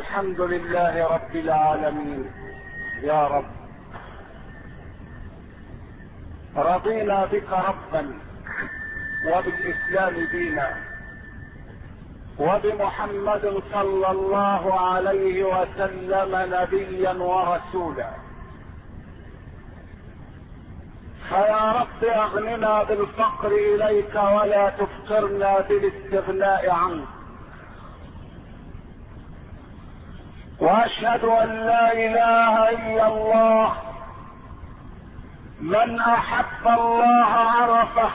الحمد لله رب العالمين. يا رب رضينا بك ربا وبالإسلام دينا وبمحمد صلى الله عليه وسلم نبيا ورسولا. فيا رب اغننا بالفقر اليك ولا تفقرنا بالاستغناء عنك. واشهد ان لا اله الا الله. من احب الله عرفه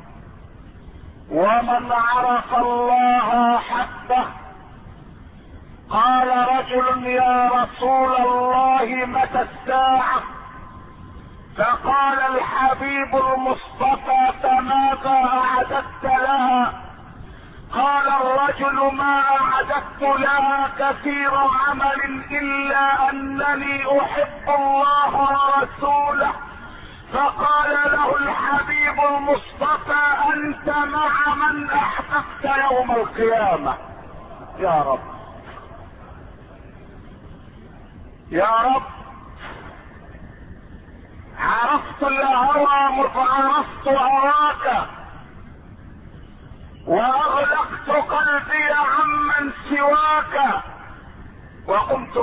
ومن عرف الله احبه. قال رجل يا رسول الله متى الساعة؟ فقال الحبيب المصطفى فماذا اعددت لها؟ قال الرجل ما اعددت لها كثير عمل الا انني احب الله ورسوله. فقال له الحبيب المصطفى انت مع من احببت يوم القيامة. يا رب يا رب عرفت الهوى مذ عرفت هواك واغلقت قلبي عمن سواك. وقمت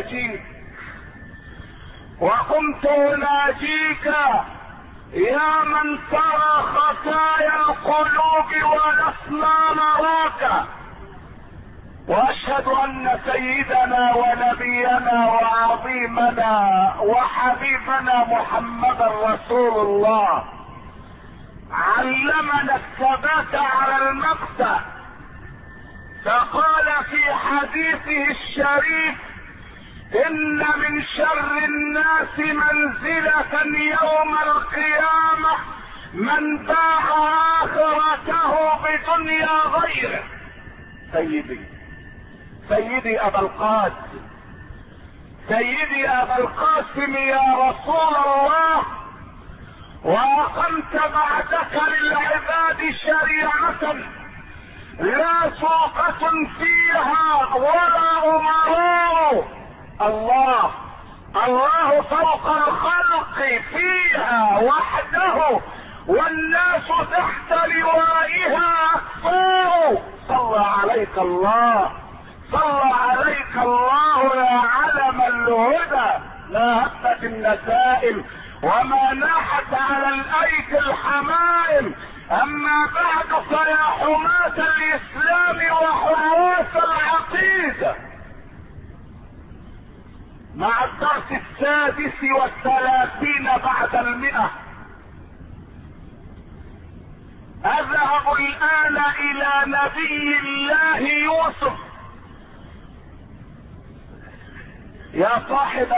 اناجيك يا من ترى خفايا القلوب ولسنا نراك. واشهد ان سيدنا ونبينا وعظيمنا وحبيبنا محمد رسول الله علمنا الثبات على المبدأ. فقال في حديثه الشريف ان من شر الناس منزلة يوم القيامة من باع اخرته بدنيا غيره. سيدي ابا القاسم يا رسول الله، واقمت بعدك للعباد شريعة لا سوقة فيها ولا امراء. الله فوق الخلق فيها وحده والناس تحت لوائها اكفار. صلى عليك الله يا علم الهدى. ما هبت النسائم وما ناحت على الايك الحمائم. اما بعد فيا حماة الاسلام وحراس العقيدة، مع الدرس 36 بعد 100 اذهب الان الى نبي الله يوسف. يا صاحب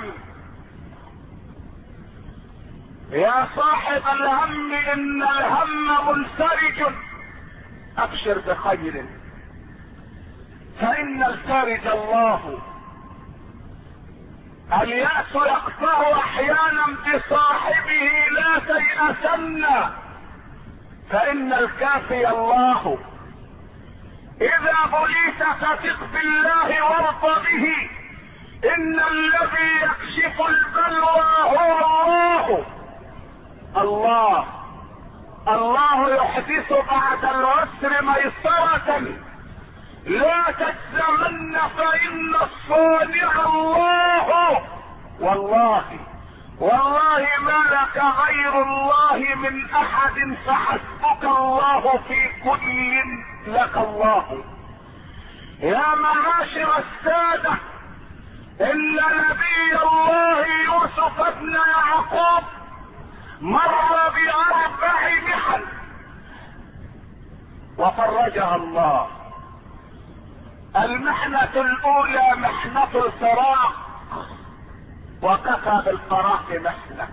الهم ان الهم منفرج. ابشر بخير فان الفارج الله. اليأس يقطع احيانا بصاحبه لا تيأسن فان الكافي الله. اذا بليت فثق بالله وارض به. ان الذي يكشف البلوى هو الله يحدث بعد العسر ميسرة. لا تجزمن فإن الصانع الله. والله ما لك غير الله من احد فحسبك الله في كل لك الله. يا معاشر السادة، ان نبي الله يوسف ابن يعقوب مر ب4 محن وفرجها الله. المحنة الاولى محنة الفراق، وكفى بالفراق محنة.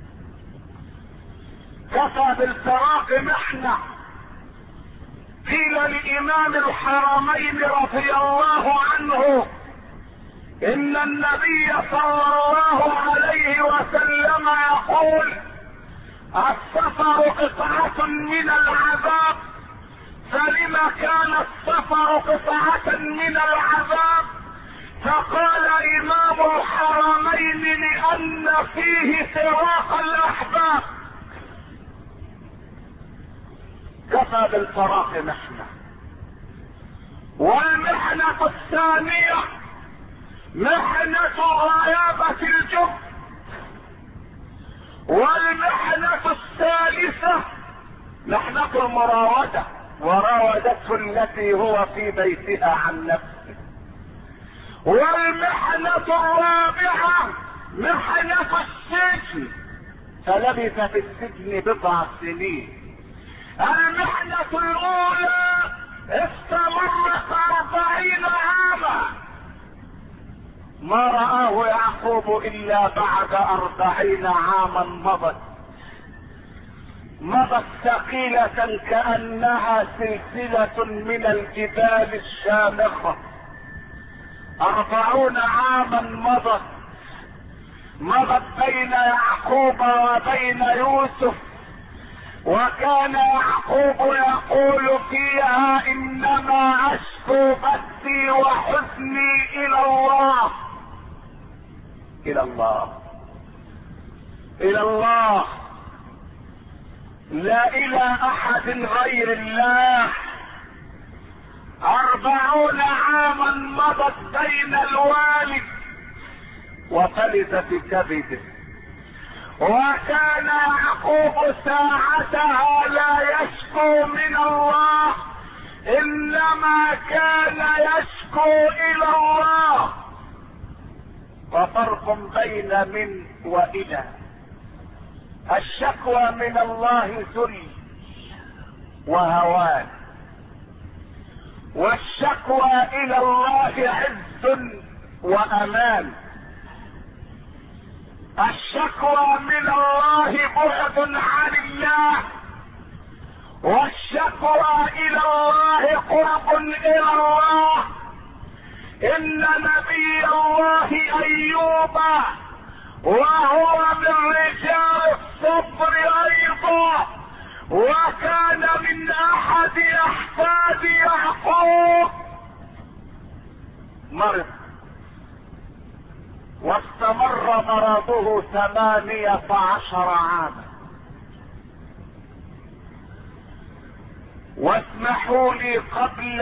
قيل لامام الحرمين رضي الله عنه ان النبي صلى الله عليه وسلم يقول السفر قطعة من العذاب. فلما كان السفر قطعة من العذاب وقال امام الحرمين لان فيه فراق الاحباب. كفى بالفراق محنة. والمحنة الثانية محنة غيابة الجب. والمحنة الثالثة محنة المراودة، وراودته التي هو في بيتها عن نفسه. والمحنة الرابعة محنة السجن، فلبث في السجن بضع سنين. المحنة الاولى استمرت 40 عاما، ما رآه يعقوب الا بعد 40 عاما مضت ثقيلة كأنها سلسلة من الجبال الشامخة. 40 عاما مضت بين يعقوب وبين يوسف، وكان يعقوب يقول فيها انما اشكو بثي وحزني الى الله، الى الله، الى الله، لا الى احد غير الله. 40 عاما مضت بين الوالد وفلت في كبده، وكان يعقوب ساعتها لا يشكو من الله، انما كان يشكو الى الله. وفرق بين من والى. الشكوى من الله ذل وهوان، والشكوى الى الله عز وامان. الشكوى من الله بعد عن الله، والشكوى الى الله قرب الى الله. ان نبي الله ايوب وهو من رجال الصبر ايضا، وكان من احد احفاد يعقوب، مرض واستمر مرضه 18 عاما. واسمحوا لي قبل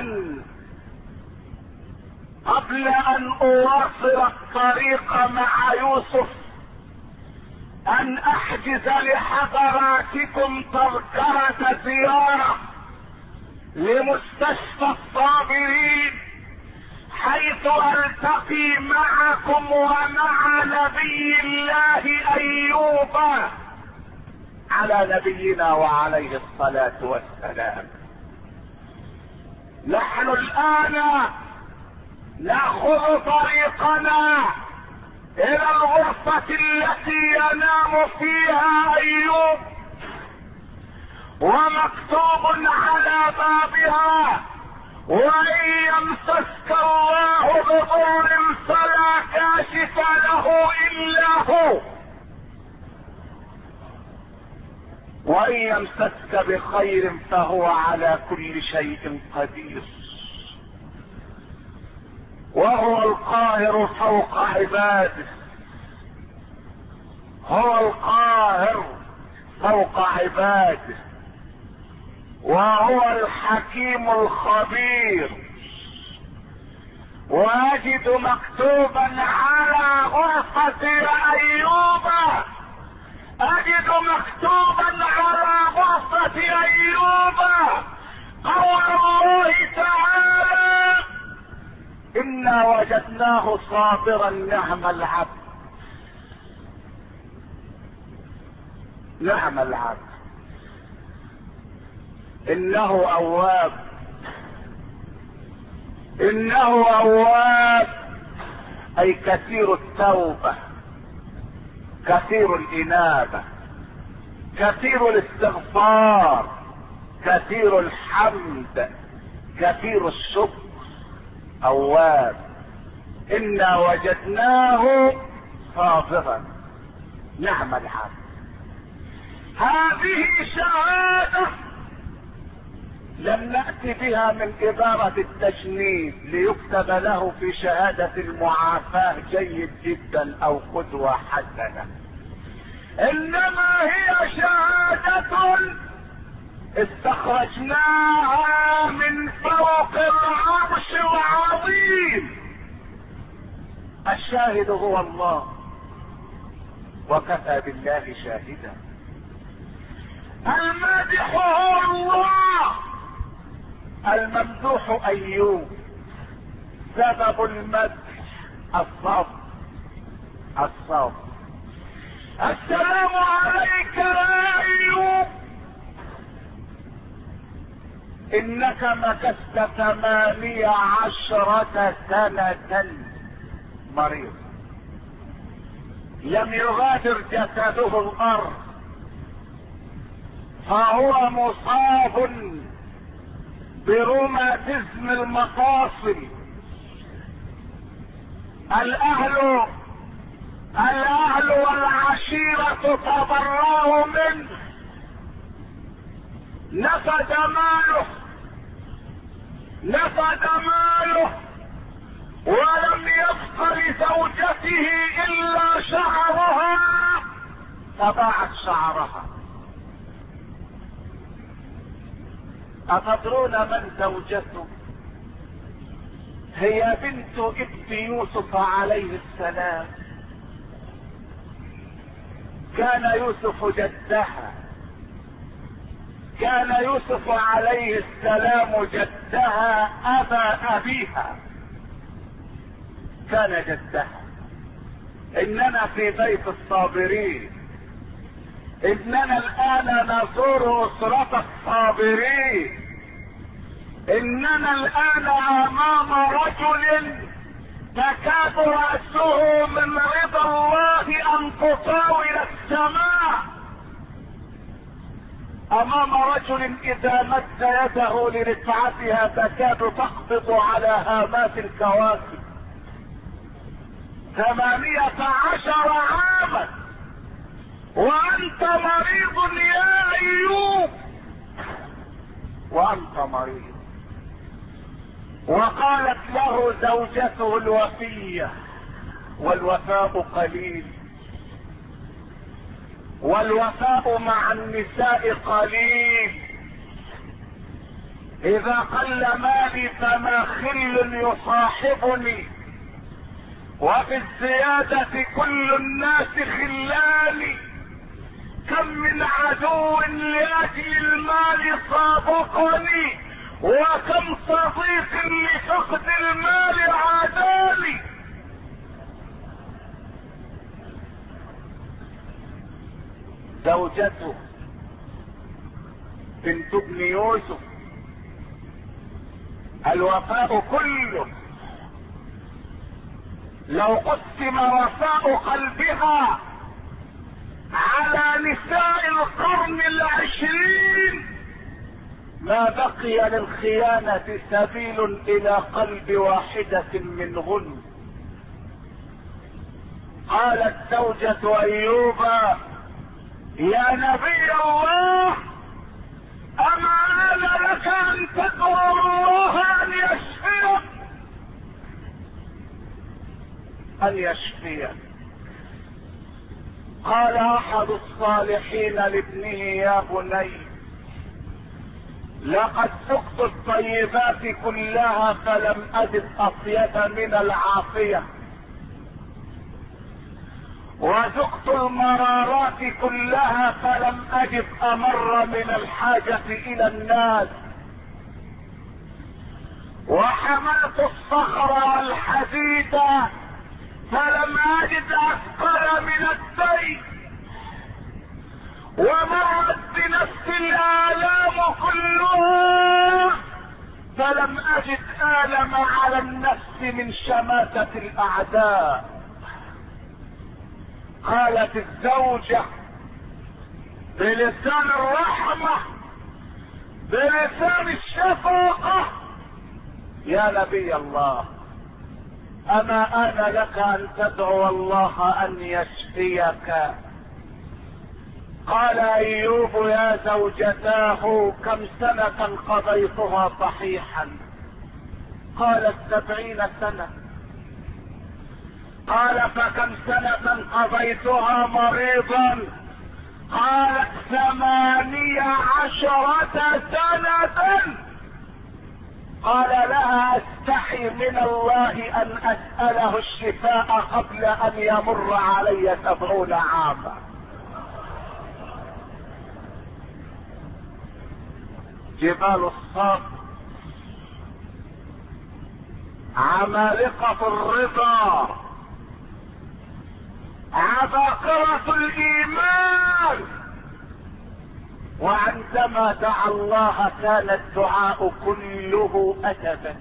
ان اواصل الطريق مع يوسف ان احجز لحضراتكم تذكرة زيارة لمستشفى الصابرين، حيث التقي معكم ومع نبي الله ايوب على نبينا وعليه الصلاة والسلام. نحن الان ناخذ طريقنا الى الغرفة التي ينام فيها ايوب، ومكتوب على بابها وان يمسسك الله بضر فلا كاشف له الا هو، وان يمسسك بخير فهو على كل شيء قدير، وهو القاهر فوق عباده، هو القاهر فوق عباده، وهو الحكيم الخبير. واجد مكتوبا على غرفة ايوب، اجد مكتوبا على غرفة ايوب قول الله تعالى: انا وجدناه صابرا نعم العبد، نعم العبد، انه اواب، انه اواب، اي كثير التوبة، كثير الانابة، كثير الاستغفار، كثير الحمد، كثير الشكر، اواب. انا وجدناه صابرا نعم العبد. هذه شهادة لم نأتي بها من إدارة التجنيد ليكتب له في شهادة المعافاة جيد جدا أو قدوة حسنة، إنما هي شهادة استخرجناها من فوق العرش العظيم. الشاهد هو الله، وكفى بالله شاهدا. المادح هو الله، الممدوح أيوب. سبب المدح الصبر. السلام عليك يا أيوب، إنك مكثت 18 سنة مريض، لم يغادر جسده الأرض، فهو مصاب بروماتيزم المفاصل. الأهل والعشيرة تبرأوا منه، نفد ماله ولم يبق لزوجته إلا شعرها، فباعت شعرها. أتدرون من زوجته؟ هي بنت ابن يوسف عليه السلام. كان يوسف عليه السلام جدها أبا أبيها، كان جدها. إننا في بيت الصابرين، إننا الآن نزور أسرة الصابرين، إننا الآن أمام رجل تكاد رأسه من رضا الله أن تطاول السماء، أمام رجل إذا مد يده لرفعتها تكاد تقبض على هامات الكواكب. 18 عاما وأنت مريض يا أيوب، وأنت مريض. وقالت له زوجته الوفية، والوفاء قليل، والوفاء مع النساء قليل. إذا قل مالي فما خل يصاحبني، وفي الزيادة كل الناس خلاني. كم من عدو لأجل المال صادقني، وكم صديق لفقد المال عاداني. زوجته بنت ابن يوسف الوفاء كله. لو قسم وفاء قلبها على نساء القرن 20 ما بقي للخيانة سبيل إلى قلب واحدة منهن. قالت زوجة أيوب: يا نبي الله، أما آن لك أن تدعو الله أن يشفيك. قال أحد الصالحين لابنه: يا بني، لقد ذقت الطيبات كلها فلم أجد أطيب من العافية، وذقت المرارات كلها فلم أجد أمر من الحاجة إلى الناس، وحملت الصخر والحديد فلم أجد أثقل من السيف، ومرت بنفس الآلام كلها فلم أجد آلم على النفس من شماتة الأعداء. قالت الزوجة بلسان الرحمة بلسان الشفقة: يا نبي الله، أما آن لك أن تدعو الله أن يشفيك؟ قال ايوب يا زوجتاه كم سنة قضيتها صحيحا؟ قالت 70 سنة. قال فكم سنة قضيتها مريضا؟ قالت 18 سنة. قال لها استحي من الله ان اسأله الشفاء قبل ان يمر علي 70 عاما. جبال الصبر، عمالقة الرضا، عباقرة الايمان. وعندما دعا الله كان الدعاء كله ادبا.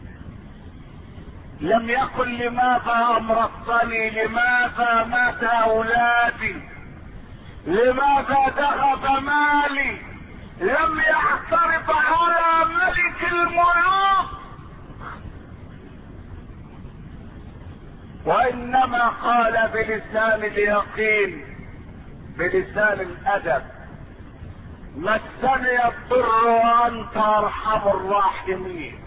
لم يقل لماذا امرضتني، لماذا مات اولادي، لماذا ذهب مالي. لم يعترض على ملك الملوك، وانما قال بلسان اليقين، بلسان الادب: مسني الضر وانت ارحم الراحمين.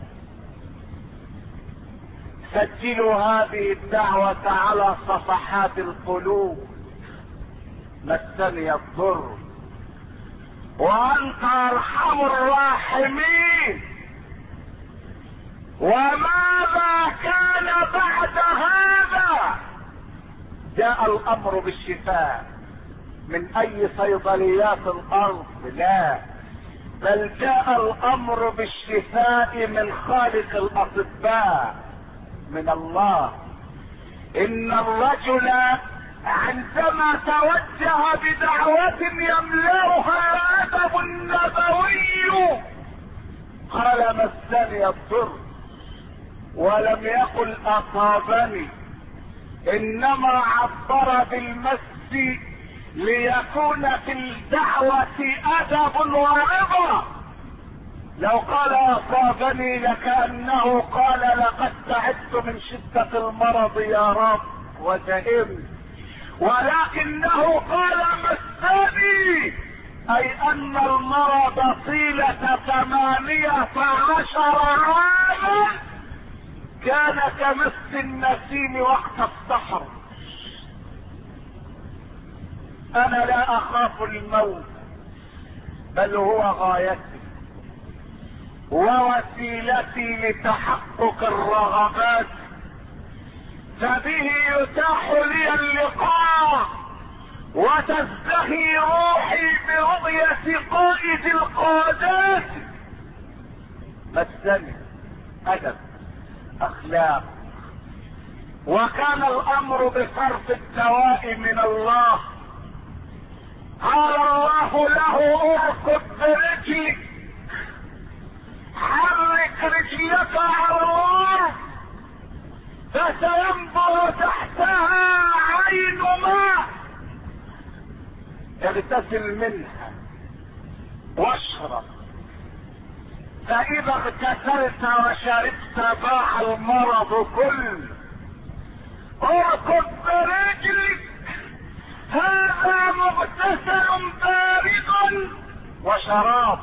سجلوا هذه الدعوة على صفحات القلوب. مسني الضر وانت ارحم الراحمين. وماذا كان بعد هذا؟ جاء الامر بالشفاء من اي صيدليات الارض؟ لا، بل جاء الامر بالشفاء من خالق الاطباء، من الله. ان الرجل عندما توجه بدعوة يملأها الادب النبوي قال مسني الضر، ولم يقل اصابني، انما عبر بالمس ليكون في الدعوة ادب ورضا. لو قال اصابني لكأنه قال لقد تعبت من شدة المرض يا رب وتئمت، ولكنه قال مسني، اي ان المرض طيلة 18 عاما كان كمس النسيم وقت السحر. انا لا اخاف الموت، بل هو غايتي ووسيلتي لتحقق الرغبات، فبه يتاح لي اللقاء وتزدهي روحي برؤية قائد القادات. مسني ادب، اخلاق. وكان الامر بصرف الدواء من الله. قال الله له اركض برجلك، حرك رجلك على الارض فسينبع تحتها عين ماء، اغتسل منها واشرب، فاذا اغتسلت وشربت باح المرض كله. اركض برجلك، هذا مغتسل بارد وشراب،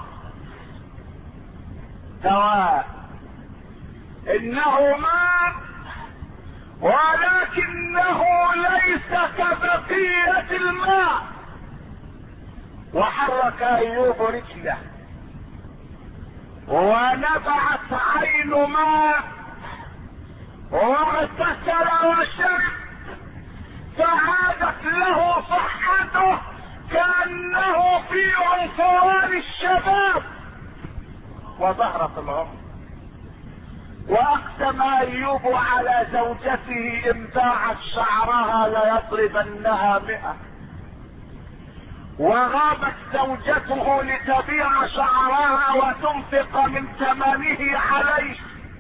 دواء. انه ماء ولكنه ليس كبقية الماء. وحرك ايوب رجله ونبعت عين ماء واغتسل وشرب، فعادت له صحته كأنه في عنفوان الشباب وزهرة العمر. واقسم ايوب على زوجته ان باعت شعرها ليضربنها 100. وغابت زوجته لتبيع شعرها وتنفق من ثمنه عليه،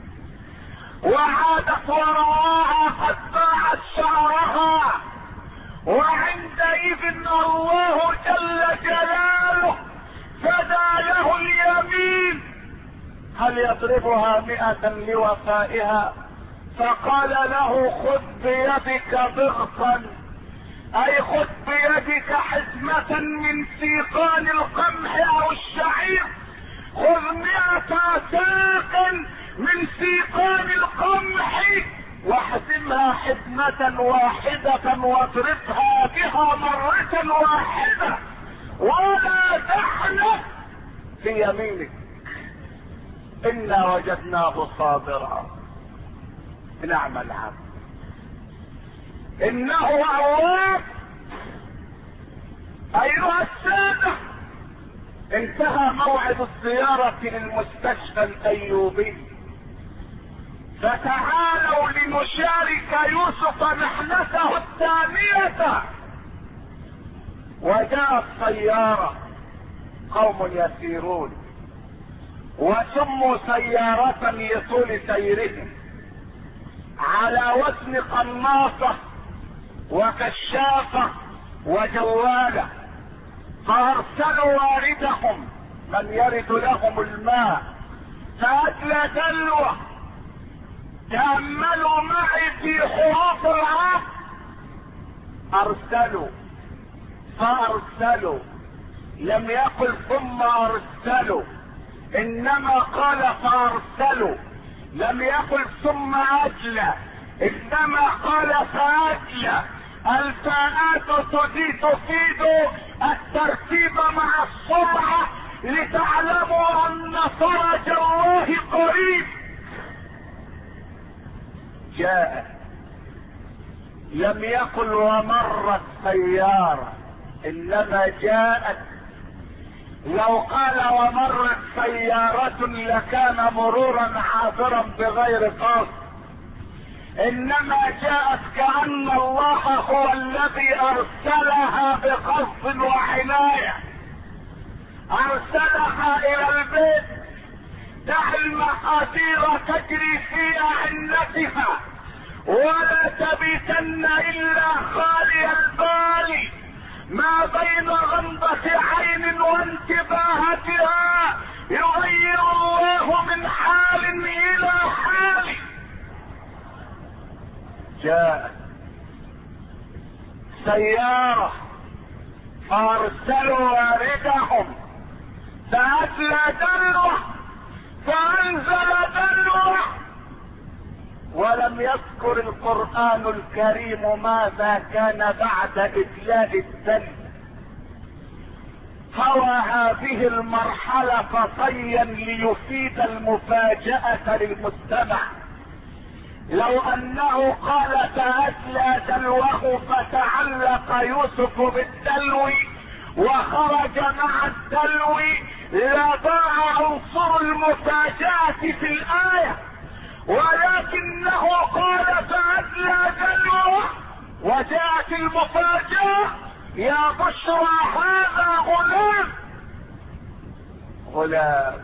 وعادت ورآها قد باعت شعرها. وعندئذ الله جل جلاله فدى له اليمين، هل يضربها 100 لوفائها؟ فقال له خذ بيدك ضغطا اي خذ بيدك حزمة من سيقان القمح او الشعير، خذ 100 ساق من سيقان القمح واحزمها حزمة واحدة واضربها بها مرة واحدة ولا تحنث في يمينك، انا وجدناه صابرا نعم العبد انه اواب. ايها السادة، انتهى موعد الزيارة للمستشفى الايوبي، فتعالوا لنشارك يوسف محنته الثانية. وجاءت سيارة قوم يسيرون وسموا سيارة لطول سيرهم على وزن قناصة وكشافة وجوالة، فارسلوا واردهم من يرد لهم الماء فأدلى دلوة. تأملوا معي في حروف العقل، ارسلوا فارسلوا، لم يقل ثم ارسلوا، انما قال فارسلوا، لم يقل ثم ادلى، انما قال فادلى. الفاءات تفيد الترتيب مع السرعة لتعلموا ان فرج الله قريب. جاء، لم يقل ومرت سيارة، انما جاءت. لو قال ومرت سيارة لكان مرورا عابرا بغير قصد، انما جاءت كأن الله هو الذي ارسلها بقصد وعناية، ارسلها الى البيت. دع المقادير تجري في اعنتها ولا تبيتن الا خالي البال، ما بين غمضة عين وانتباهتها يغير الله من حال الى حال. جاءت سيارة فارسلوا واردهم فأدلى دلوه فأنزل دلوه. ولم يذكر القرآن الكريم ماذا كان بعد إدلاء الدلو. هوى هذه المرحلة فصيا ليفيد المفاجأة للمستمع. لو انه قال فأدلى دلوه فتعلق يوسف بالدلو وخرج مع الدلو لضاع عنصر المفاجأة في الآية، ولكنه قال فأدلى دلوه وجاءت المفاجأة: يا بشرى هذا غلام. غلام،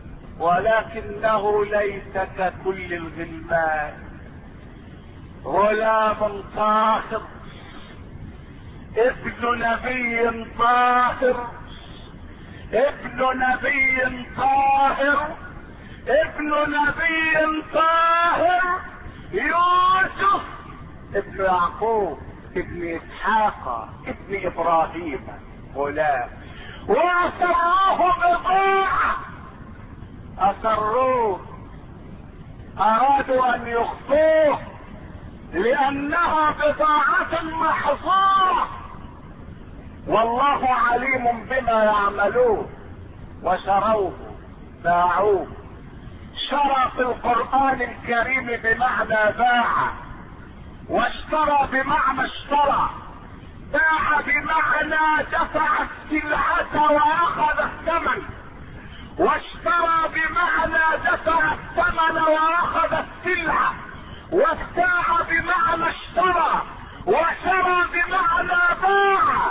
ولكنه ليس ككل الغلمان، غلام طاهر، ابن نبي طاهر، ابن نبي طاهر، ابن نبي طاهر، يوسف ابن يعقوب ابن اسحاق ابن ابراهيم، غلام. واسروه بضاعة، اسروه، ارادوا ان يخفوه لانها بضاعة محظورة، والله عليم بما يعملون. وشروه، باعوه. شرى في القرآن الكريم بمعنى باع، واشترى بمعنى اشترى. باع بمعنى دفع السلعة واخذ الثمن، واشترى بمعنى دفع الثمن واخذ السلعة، وابتاع بمعنى اشترى، وشرى بمعنى باع.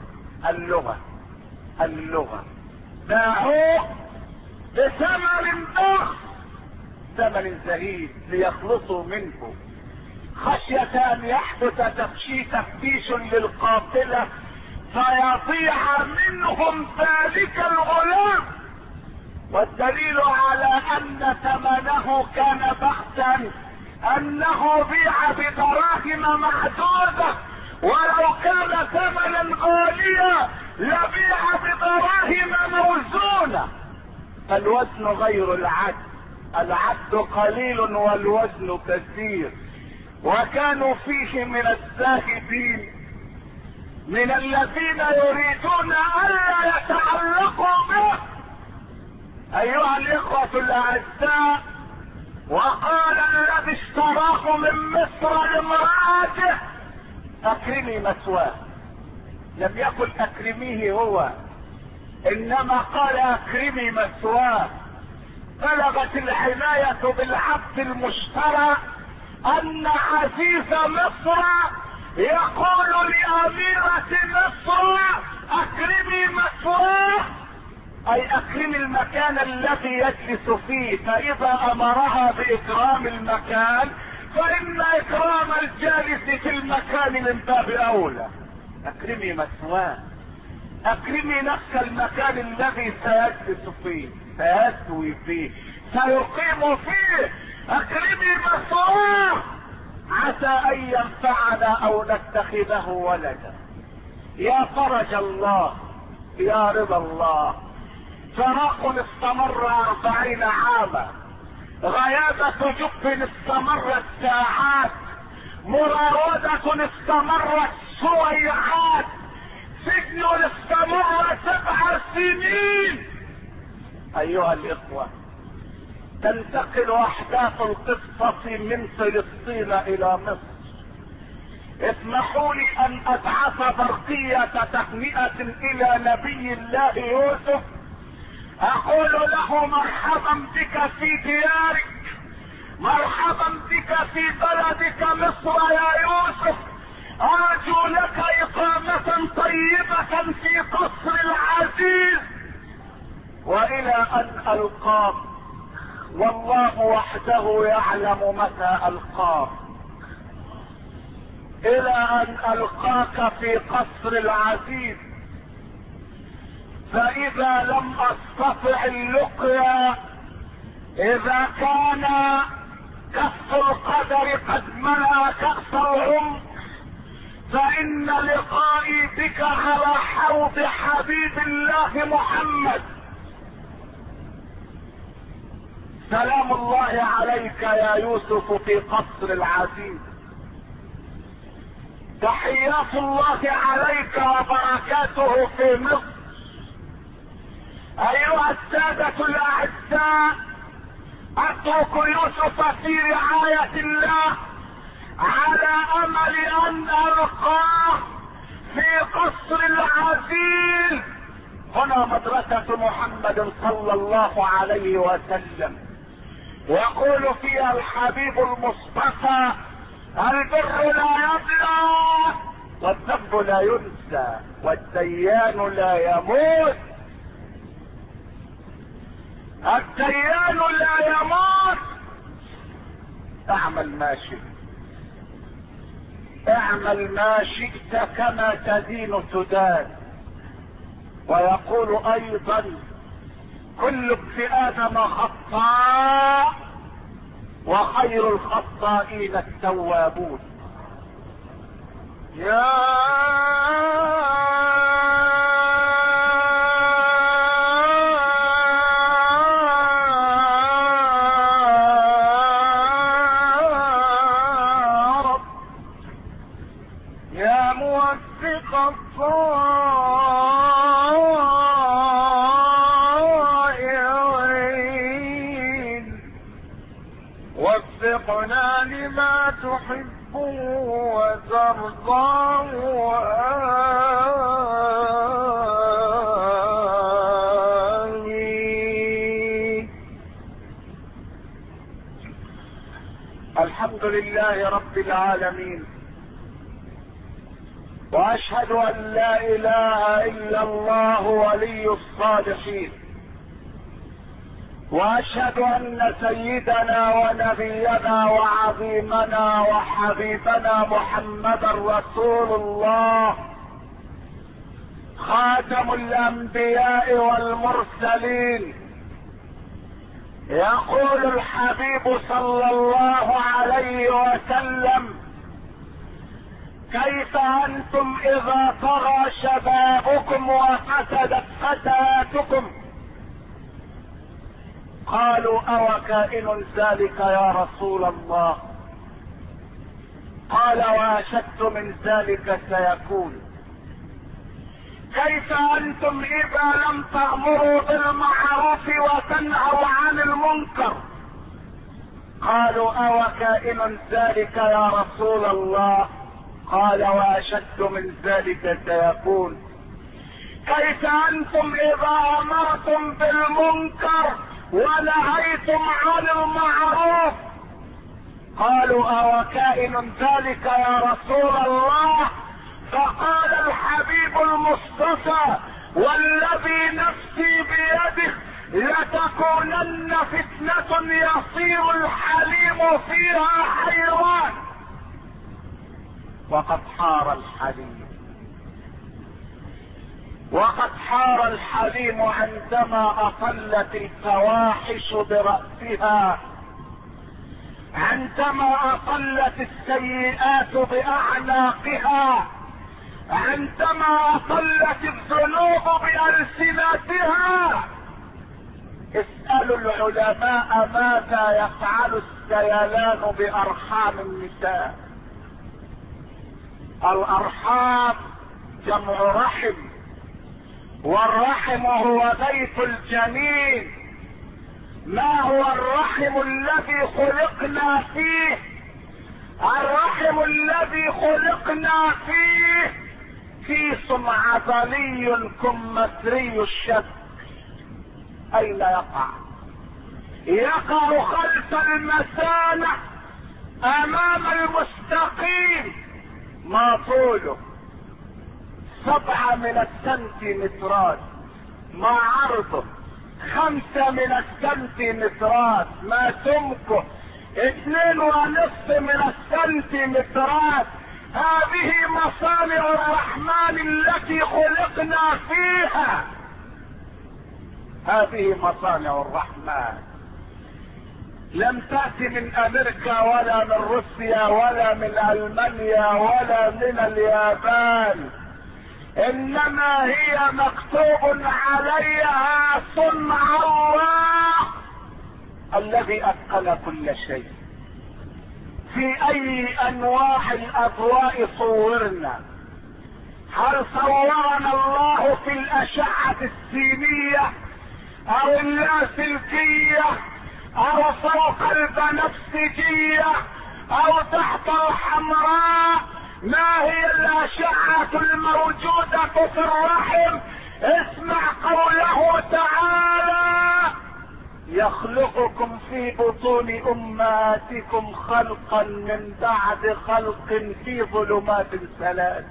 اللغة باعوه بثمن بخس، ثمن زهيد ليخلصوا منه، خشية ان يحدث تفتيش للقافلة فيضيع منهم ذلك الغلام. والدليل على ان ثمنه كان بخسا انه بيع بدراهم معدودة، ولو كان ثمنا غاليا لبيع بدراهم موزونة. الوزن غير العد، العد قليل والوزن كثير. وكانوا فيه من الزاهدين، من الذين يريدون الا يتعلقوا به. ايها الاخوة الاعزاء، وقال الذي اشتراه من مصر لامرأته اكرمي مثواه. لم يقل اكرميه هو، انما قال اكرمي مثواه. بلغت العناية بالعبد المشترى ان عزيز مصر يقول لاميرة مصر اكرمي مثواه، اي اكرمي المكان الذي يجلس فيه. فاذا امرها باكرام المكان فان اكرام الجالس في المكان من باب اولى. اكرمي مثواه، اكرمي نفس المكان الذي سيجلس فيه، سيستوي فيه، سيقيم فيه. اكرمي مثواه عسى ان ينفعنا او نتخذه ولدا. يا فرج الله، يا رضا الله. فراق استمر 40 عاما، غيابة جب استمرت ساعات، مراودة استمرت سويعات، سجن استمر 7 سنين. ايها الاخوة، تنتقل احداث القصة من فلسطين الى مصر. اسمحوا لي ان ابعث برقية تهنئة الى نبي الله يوسف، اقول له مرحبا بك في ديارك، مرحبا بك في بلدك مصر يا يوسف. ارجو لك اقامة طيبة في قصر العزيز، والى ان القاك، والله وحده يعلم متى القاك، الى ان القاك في قصر العزيز. فاذا لم استطع اللقيا، اذا كان كف القدر قد ملأ كأس العمر، فان لقائي بك على حوض حبيب الله محمد. سلام الله عليك يا يوسف في قصر العزيز، تحيات الله عليك وبركاته في مصر. ايها السادة الاعزاء، اترك يوسف في رعاية الله على امل ان القاه في قصر العزيز. هنا مدرسة محمد صلى الله عليه وسلم، يقول فيها الحبيب المصطفى: البر لا يبلى، والذنب لا ينسى، والديان لا يموت. الديان لا يموت. اعمل ما شئت، اعمل ما شئت كما تدين تدان. ويقول ايضا: كل ابن ادم خطاء وخير الخطائين التوابون. يا رب، يا موفق الصائعين، وفقنا لما تحب وترضى. آمين. الحمد لله رب العالمين، واشهد ان لا اله الا الله ولي الصالحين، واشهد ان سيدنا ونبينا وعظيمنا وحبيبنا محمدا رسول الله، خاتم الانبياء والمرسلين. يقول الحبيب صلى الله عليه وسلم: كيف انتم اذا طغى شبابكم وفسدت فتاتكم؟ قالوا او كائن ذلك يا رسول الله؟ قال واشد من ذلك سيكون. كيف انتم اذا لم تأمروا بالمعروف وتنهوا عن المنكر؟ قالوا او كائن ذلك يا رسول الله؟ قال واشد من ذلك سيكون. كيف انتم اذا امرتم بالمنكر ونهيتم عن المعروف؟ قالوا او كائن ذلك يا رسول الله؟ فقال الحبيب المصطفى والذي نفسي بيده لتكونن فتنة يصير الحليم فيها حيران. وقد حار الحليم، وقد حار الحليم عندما اطلت الفواحش برأسها، عندما اطلت السيئات باعناقها، عندما اطلت الذنوب بألسنتها. اسألوا العلماء ماذا يفعل السيلان بأرحام النساء. الأرحام جمع رحم، والرحم هو بيت الجنين. ما هو الرحم الذي خلقنا فيه؟ الرحم الذي خلقنا فيه كيس عضلي كمثري الشد. اين يقع؟ يقع خلف المثانة امام المستقيم. ما طوله 7 من السنتيمترات، ما عرضه 5 من السنتيمترات، ما سمكه 2.5 من السنتيمترات. هذه مصانع الرحمن التي خلقنا فيها، هذه مصانع الرحمن. لم تأتي من امريكا ولا من روسيا ولا من المانيا ولا من اليابان، انما هي مكتوب عليها صنع الله الذي اتقن كل شيء. في اي انواع الاضواء صورنا؟ هل صورنا الله في الاشعة السينية او اللاسلكية او فوق البنفسجية او تحت الحمراء؟ ما هي الاشعة الموجودة في الرحم؟ اسمع قوله تعالى: يخلقكم في بطون امهاتكم خلقا من بعد خلق في ظلمات 3.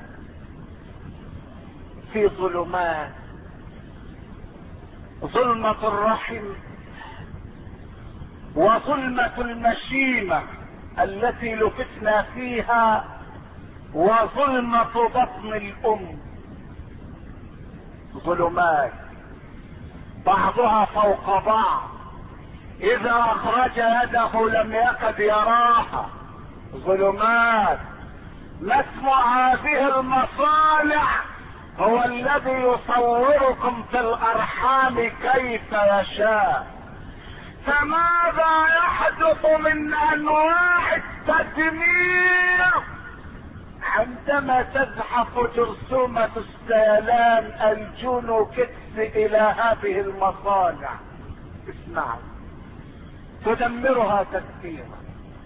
في ظلمات، ظلمة الرحم وظلمة المشيمة التي لفتنا فيها وظلمة بطن الام. ظلمات بعضها فوق بعض، اذا اخرج يده لم يكد يراها. ظلمات. ما اسم هذه المصانع؟ هو الذي يصوركم في الارحام كيف يشاء. فماذا يحدث من انواع التدمير عندما تزحف جرثومة السيلان الجون كتس الى هذه المصانع؟ اسمعوا، تدمرها تدميرا.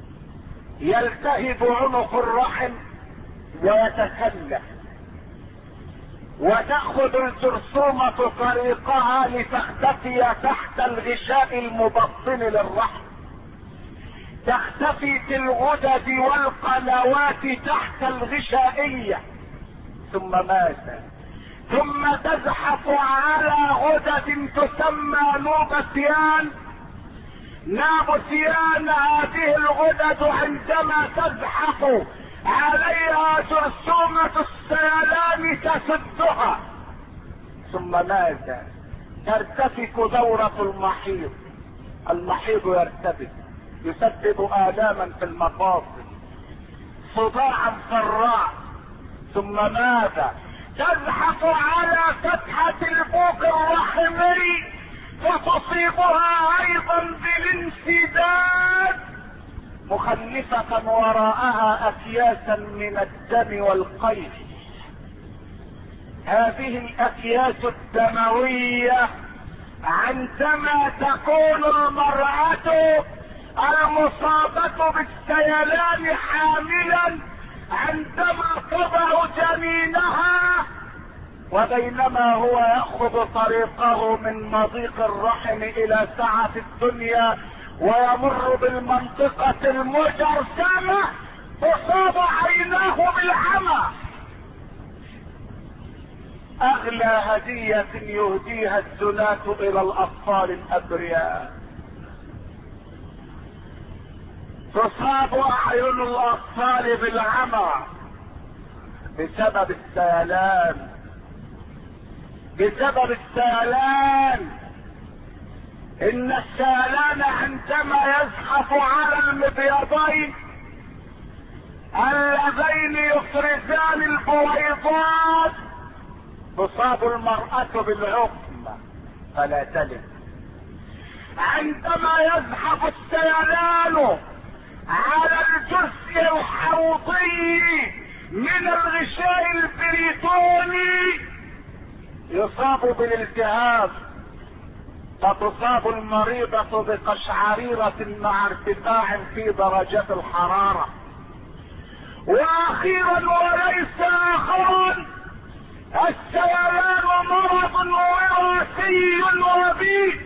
يلتهب عنق الرحم ويتكلف، وتأخذ الجرثومة طريقها لتختفي تحت الغشاء المبطن للرحم، تختفي في الغدد والقنوات تحت الغشائية. ثم ماذا؟ ثم تزحف على غدد تسمى نوبتيان. نابتيان هذه الغدد عندما تزحف عليها جرثومة السيلان تسدها. ثم ماذا؟ ترتفك دورة المحيض. المحيض يرتفك، يسبب آلاما في المفاصل، صداعا في الرأس، ثم ماذا؟ تزحف على فتحة البوق الرحمي فتصيبها ايضا بالانسداد، مخلفة وراءها اكياسا من الدم والقيح. هذه الاكياس الدموية عندما تكون المرأة المصابة بالسيلان حاملا، عندما تضع جنينها وبينما هو يأخذ طريقه من مضيق الرحم الى سعة الدنيا ويمر بالمنطقة المجرثمة تصاب عيناه بالعمى. اغلى هدية يهديها الزناة الى الاطفال الابرياء. تصاب اعين الاطفال بالعمى بسبب السيلان، بسبب السيلان. ان السيلان عندما يزحف على المبيضين اللذين يفرزان البويضات تصاب المرأة بالعقم فلا تلد. عندما يزحف السيلان على الجزء الحوضي من الغشاء البريتوني يصاب بالالتهاب فتصاب المريضة بقشعريرة مع ارتفاع في درجات الحرارة. واخيرا وليس اخرا، السيلان مرض وراثي وبيئي.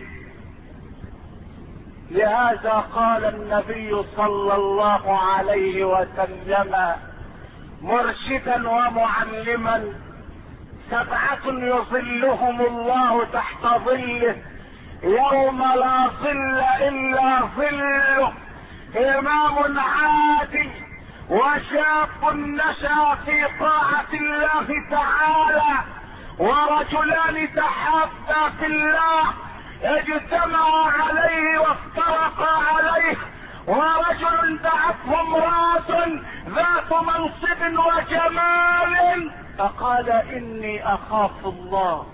لهذا قال النبي صلى الله عليه وسلم مرشدا ومعلما: 7 يظلهم الله تحت ظله يوم لا ظل الا ظله: امام عادل، وشاب نشا في طاعة الله تعالى، ورجلان تحابا في الله اجتمعا عليه وافترقا عليه، ورجل دعته امرأة ذات منصب وجمال فقال: اني اخاف الله،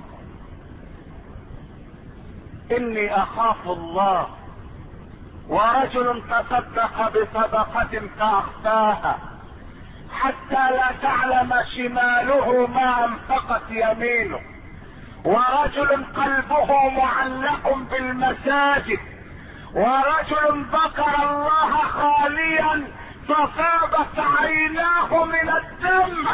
اني اخاف الله. ورجل تصدق بصدقة فاخفاها حتى لا تعلم شماله ما انفقت يمينه. ورجل قلبه معلق بالمساجد. ورجل ذكر الله خاليا ففاضت عيناه من الدمع.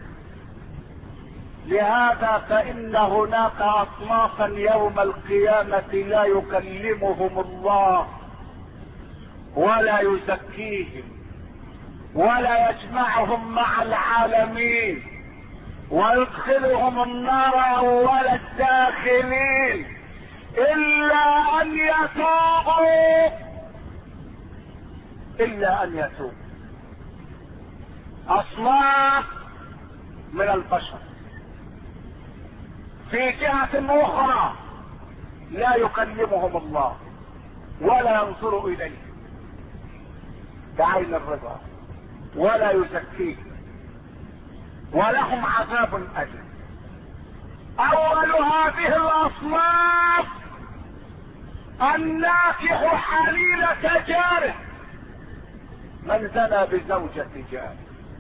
لهذا فإن هناك أصنافا يوم القيامة لا يكلمهم الله ولا يزكيهم ولا يجمعهم مع العالمين ويدخلهم النار أول الداخلين إلا أن يتوبوا، إلا أن يتوبوا. أصناف من البشر. في جهة أخرى لا يكلمهم الله ولا ينظر إليهم بعين الرضا ولا يزكيهم ولهم عذاب أليم. أول هذه الأصناف الناكح حليلة جاره، من زنى بزوجة جاره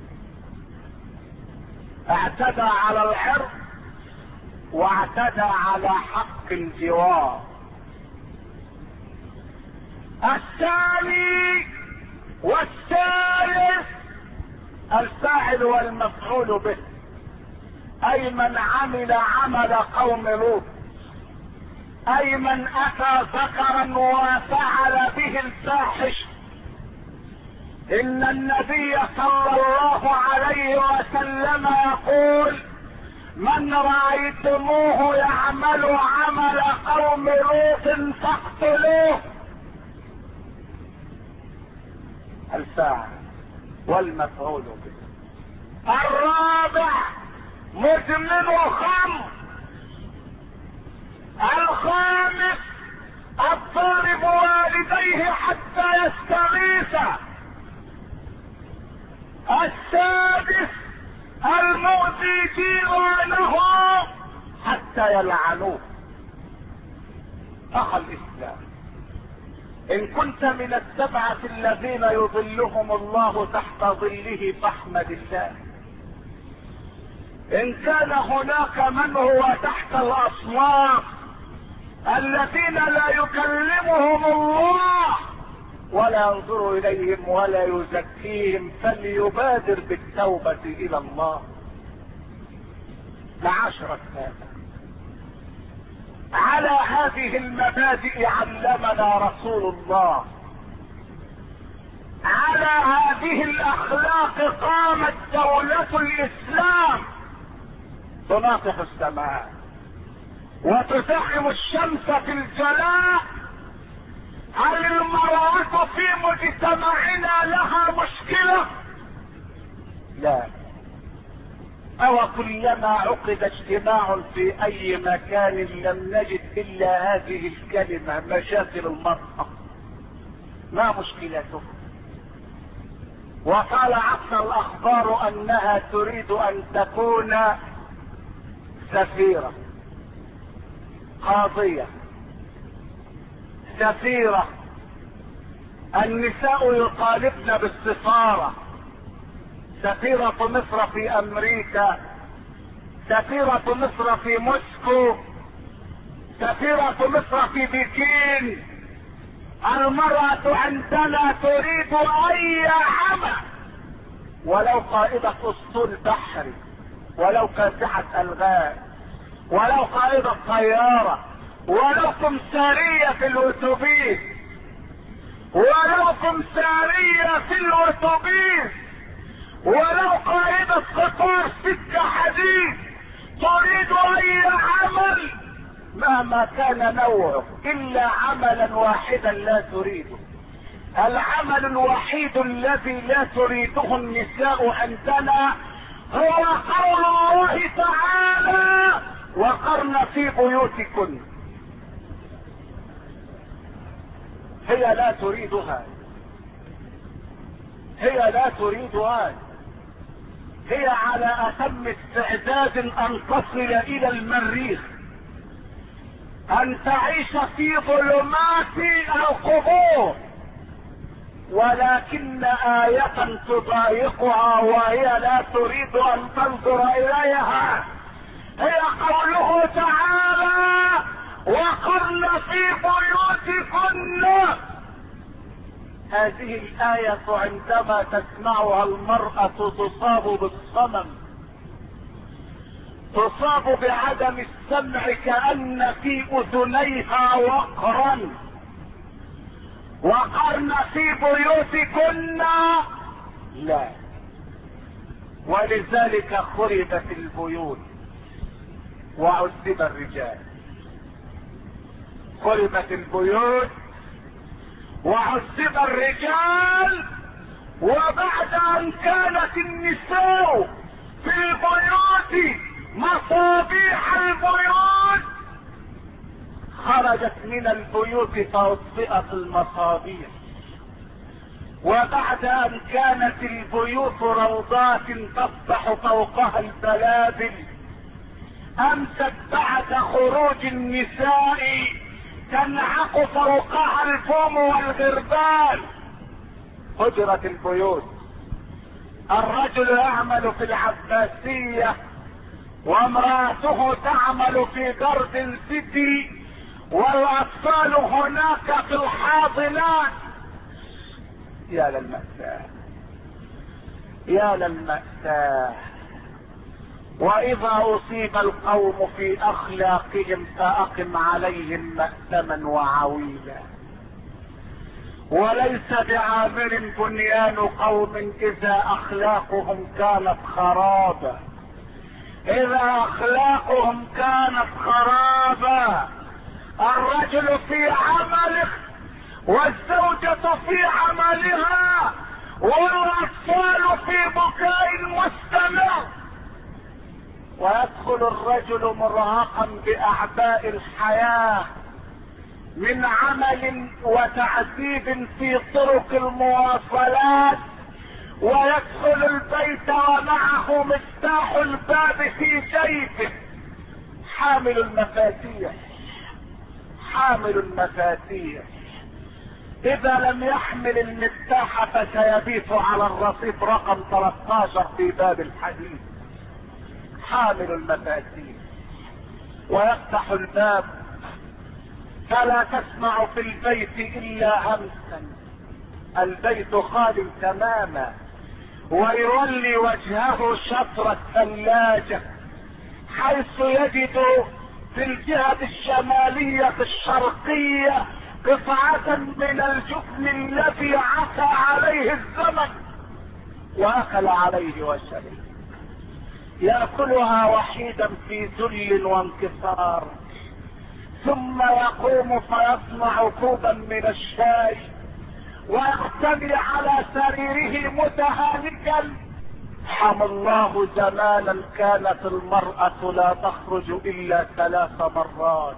اعتدى على العرض واعتدى على حق الجوار. الثاني والثالث الفاعل والمفعول به، اي من عمل عمل قوم لوط، اي من اتى ذكرا وفعل به الفاحش. ان النبي صلى الله عليه وسلم يقول: من رأيتموه يعمل عمل قوم لوط فاقتلوه. الفاعل والمفعول به. الرابع مدمن الخمر. الخامس الضارب والديه حتى يستغيث. السادس المؤذي جيرانه حتى يلعنوه. اخ الاسلام، ان كنت من السبعة الذين يظلهم الله تحت ظله فاحمد الله. ان كان هناك من هو تحت الاصناف الذين لا يكلمهم الله ولا ينظر اليهم ولا يزكيهم فليبادر بالتوبة الى الله. العشرة الثالثة، على هذه المبادئ علمنا رسول الله، على هذه الاخلاق قامت دولة الاسلام تناطح السماء وتزاحم الشمس في الجلاء. هل المرأة في مجتمعنا لها مشكلة؟ لا. او كلما عقد اجتماع في اي مكان لم نجد الا هذه الكلمة، مشاكل المرأة، ما مشكلته؟ وطالعتنا الاخبار انها تريد ان تكون سفيرة، قاضية، سفيرة. النساء يطالبن بالسفارة، سفيرة مصر في امريكا، سفيرة مصر في موسكو، سفيرة مصر في بكين. المرأة عندنا تريد اي عمل، ولو قائدة اسطول بحري، ولو كاسحة الغاز، ولو قائدة طيارة، ولو كمسارية في الاتوبيس، ولو كمسارية في الاتوبيس، ولو قائدة قطار سكة حديد، تريد اي عمل مهما كان نوعه الا عملا واحدا لا تريده. العمل الوحيد الذي لا تريده النساء عندنا هو قول الله تعالى: وقرن في بيوتكن. هي لا تريدها، هي لا تريدها، هي على اتم استعداد ان تصل الى المريخ، ان تعيش في ظلمات القبور، ولكن آية تضايقها وهي لا تريد ان تنظر اليها هي قوله تعالى: وقرن في بيوتكن. هذه الآية عندما تسمعها المرأة تصاب بالصمم، تصاب بعدم السمع، كأن في اذنيها وقرا. وقرن في بيوتكن، لا. ولذلك خربت البيوت وعذب الرجال، خربت البيوت وعذب الرجال. وبعد ان كانت النساء في البيوت مصابيح البيوت، خرجت من البيوت فاطفئت المصابيح. وبعد ان كانت البيوت روضات تصبح فوقها البلابل، امست بعد خروج النساء تنعق فوقها الفوم والغربال. هجرت البيوت. الرجل يعمل في العباسية وامرأته تعمل في جاردن سيتي، والاطفال هناك في الحاضنات. يا للمأساة، يا للمأساة. واذا اصيب القوم في اخلاقهم فاقم عليهم مأثما وعويلا. وليس بعامر بنيان قوم اذا اخلاقهم كانت خرابا، اذا اخلاقهم كانت خرابا. الرجل في عمله والزوجة في عملها والاطفال في بكاء مستمر، ويدخل الرجل مرهقا باعباء الحياة من عمل وتعذيب في طرق المواصلات، ويدخل البيت البيت ومعه مفتاح الباب في جيبه، حامل المفاتيح، حامل المفاتيح. اذا لم يحمل المفتاح فسيبيت على الرصيف رقم 13 في باب الحديد. حامل المفاتيح ويفتح الباب، فلا تسمع في البيت الا همسا، البيت خال تماما، ويولي وجهه شطر الثلاجة حيث يجد في الجهة الشمالية الشرقية قطعة من الجبن الذي عفى عليه الزمن واكل عليه وشرب، يأكلها وحيدا في ذل وانكسار، ثم يقوم فيصنع كوبا من الشاي ويختبئ على سريره متهالكا. رحم الله زمانا كانت المرأة لا تخرج الا 3 مرات.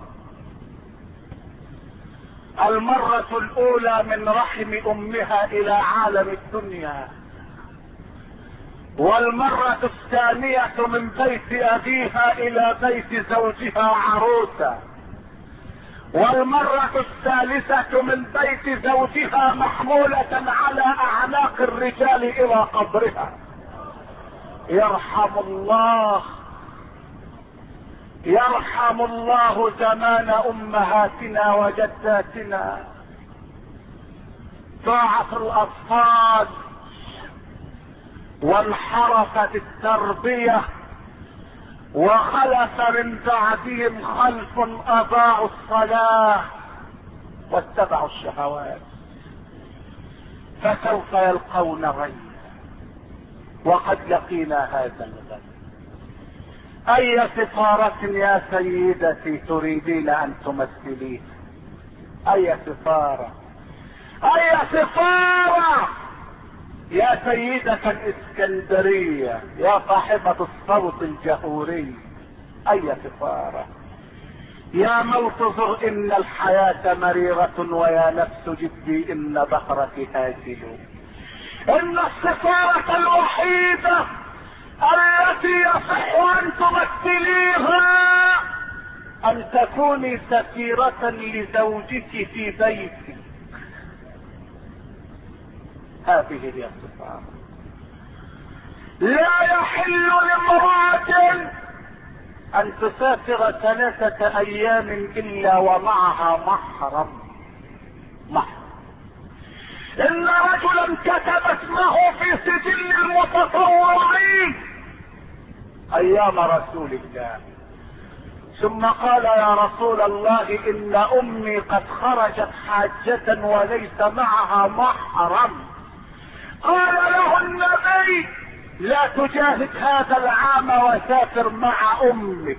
المرة الاولى من رحم امها الى عالم الدنيا، والمرة الثانية من بيت ابيها الى بيت زوجها عروسة، والمرة الثالثة من بيت زوجها محمولة على اعناق الرجال الى قبرها. يرحم الله، يرحم الله زمان امهاتنا وجداتنا. ضاعت الاطفال وانحرفت التربية، وخلف من بعدهم خلف اضاعوا الصلاة واتبعوا الشهوات، فسوف يلقون غيا، وقد لقينا هذا الغد. اي سفارة يا سيدتي تريدين ان تمثليه؟ اي سفارة، اي سفارة يا سيدة الاسكندرية، يا صاحبة الصوت الجهوري؟ اي سفارة يا موت زر ان الحياة مريرة، ويا نفس جدي ان بحرك هازل. ان السفارة الوحيدة التي يصح ان تمثليها ان تكوني سفيرة لزوجك في بيتك. هذه هي السفارة. لا يحل لامرأة ان تسافر 3 ايام الا ومعها محرم. ان رجلا كتب اسمه في سجل المتطوعين ايام رسول الله، ثم قال يا رسول الله ان امي قد خرجت حاجة وليس معها محرم. قال له النبي لا تجاهد هذا العام وسافر مع امك.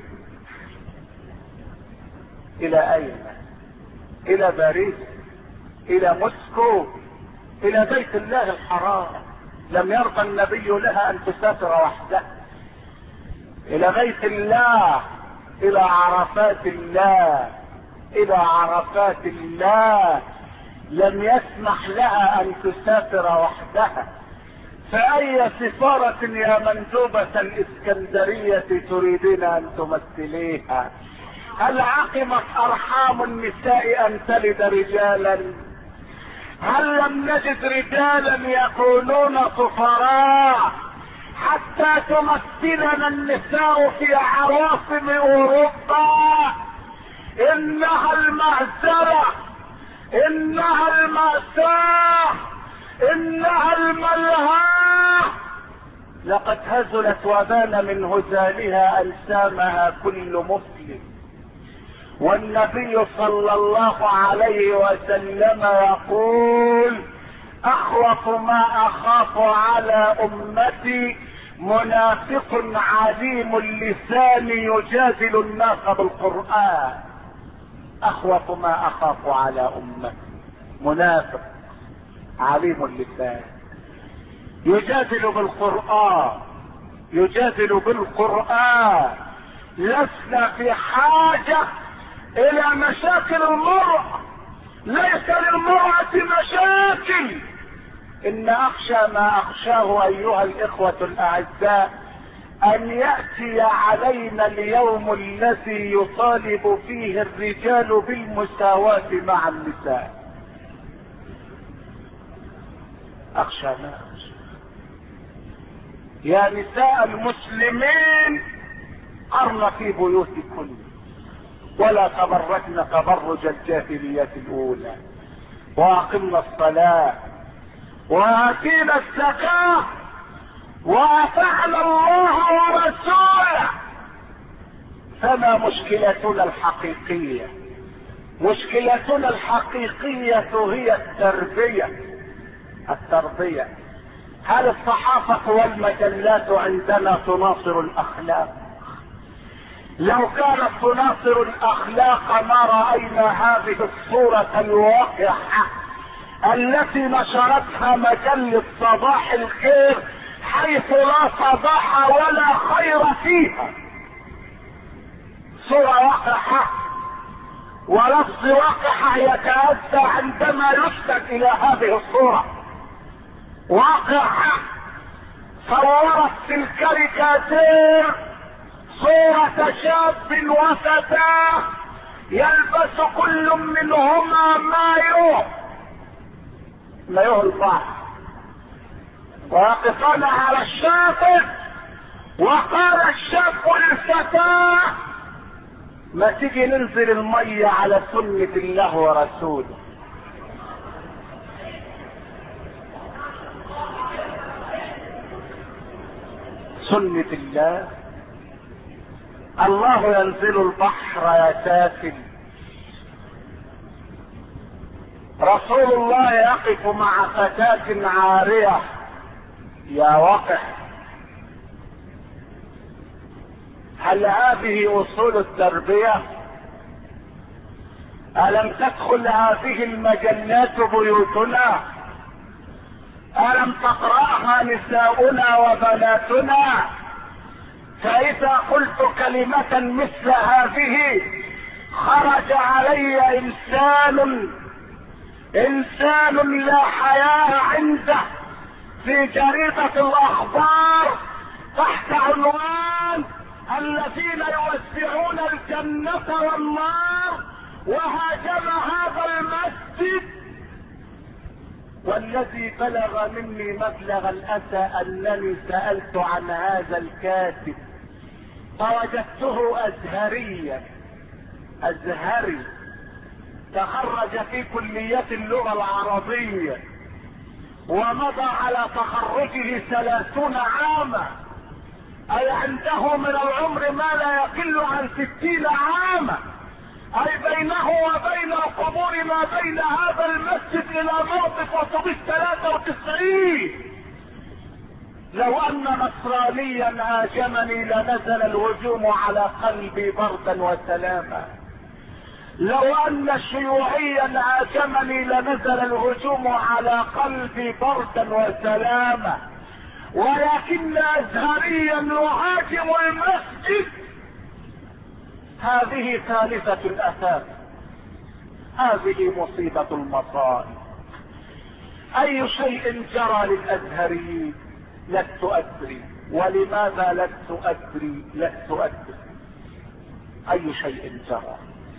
الى اين؟ الى باريس، الى موسكو، الى بيت الله الحرام. لم يرضى النبي لها ان تسافر وحدها الى بيت الله، الى عرفات الله، الى عرفات الله. لم يسمح لها ان تسافر وحدها. فاي سفارة يا مندوبة الاسكندرية تريدين ان تمثليها؟ هل عقمت ارحام النساء ان تلد رجالا؟ هل لم نجد رجالا يكونون سفراء حتى تمثلنا النساء في عواصم اوروبا؟ انها المهزلة، انها المأساة، انها الملهى. لقد هزلت وبان من هزالها ألسامها كل مسلم. والنبي صلى الله عليه وسلم يقول اخوف ما اخاف على امتي منافق عليم اللسان يجادل الناس بالقرآن. اخوف ما اخاف على امتي منافق عليم اللسان يجادل بالقرآن، يجادل بالقرآن. لسنا في حاجة الى مشاكل المرأة، ليس للمرأة مشاكل، ان اخشى ما اخشاه ايها الاخوة الاعزاء ان يأتي علينا اليوم الذي يطالب فيه الرجال بالمساواة مع النساء. اخشى ما اخشى. يا نساء المسلمين قرن في بيوتكن ولا تبرجن تبرج الجاهلية الاولى، واقمنا الصلاة واتينا الزكاة واطعنا الله ورسوله. فما مشكلتنا الحقيقية؟ مشكلتنا الحقيقية هي التربية. هل الصحافة والمجلات عندنا تناصر الاخلاق؟ لو كانت تناصر الاخلاق ما رأينا هذه الصورة الواقعة التي نشرتها مجلة صباح الخير، حيث لا صباح ولا خير فيها. صورة واقعة ولفظ واقعة يتأتى عندما يسند الى هذه الصورة. واقعة صورت في الكاريكاتير صورة شاب وفتاة يلبس كل منهما مايوه البحر، ويقفان على الشاطئ، وقال الشاب للفتاة ما تيجي ننزل المية على سنة الله ورسوله. سنة الله، الله ينزل البحر يا سافل، رسول الله يقف مع فتاة عارية يا وقح. هل هذه اصول التربية؟ الم تدخل هذه المجلات بيوتنا؟ الم تقرأها نساؤنا وبناتنا؟ فاذا قلت كلمة مثل هذه خرج علي انسان لا حياء عنده في جريدة الاخبار تحت عنوان الذين يوزعون الجنة والنار، وهاجم هذا المسجد. والذي بلغ مني مبلغ الاسى انني سألت عن هذا الكاتب فوجدته ازهري تخرج في كلية اللغة العربية ومضى على تخرجه 30 عاما، اي عنده من العمر ما لا يقل عن 60 عاما، اي بينه وبين القبور ما بين هذا المسجد الى موقف اتوبيس 93. لو ان نصرانيا هاجمني لنزل الهجوم على قلبي بردا وسلاما. لو ان شيوعيا هاجمني لنزل الهجوم على قلبي بردا وسلاما، ولكن ازهريا يهاجم المسجد. هذه ثالثة الاثاث، هذه مصيبة المصائب. اي شيء جرى للازهريين لست ادري، ولماذا لست ادري اي شيء جرى،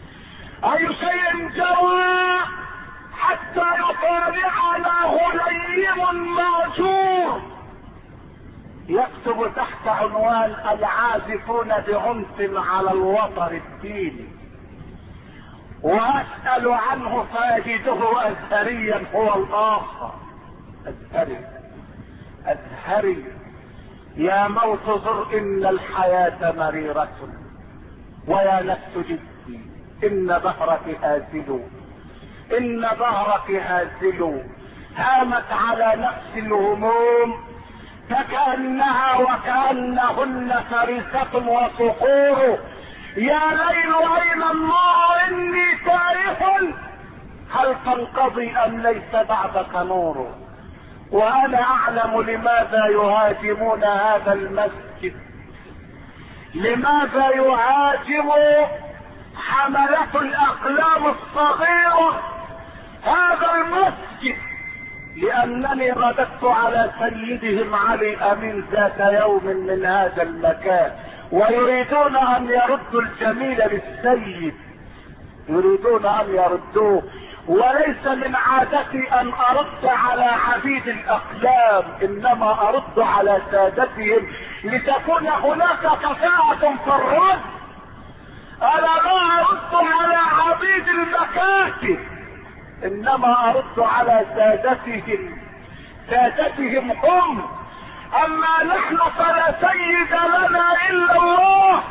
حتى يطالعنا غليم ماجور يكتب تحت عنوان العازفون بعنف على الوتر الديني، واسأل عنه فاجده ازهريا هو الاخر. ازهري يا موت زر ان الحياة مريرة، ويا نفس جدي ان ظهرك هازل، هامت على نفس الهموم فكأنها وكأنهن فريسة وصقور. يا ليل اين النور اني تائه، هل تنقضي ام ليس بعدك نور؟ وانا اعلم لماذا يهاجمون هذا المسجد، لماذا يهاجم حملة الاقلام الصغيرة هذا المسجد. لانني رددت على سيدهم علي امين ذات يوم من هذا المكان، ويريدون ان يردوا الجميل للسيد، يريدون ان يردوه، وليس من عادتي ان ارد على عبيد الاقلام، انما ارد على سادتهم لتكون هناك كفاءة في الرد. انا لا ارد على عبيد المكاتب، انما ارد على سادتهم هم. اما نحن فلا سيد لنا الا الله،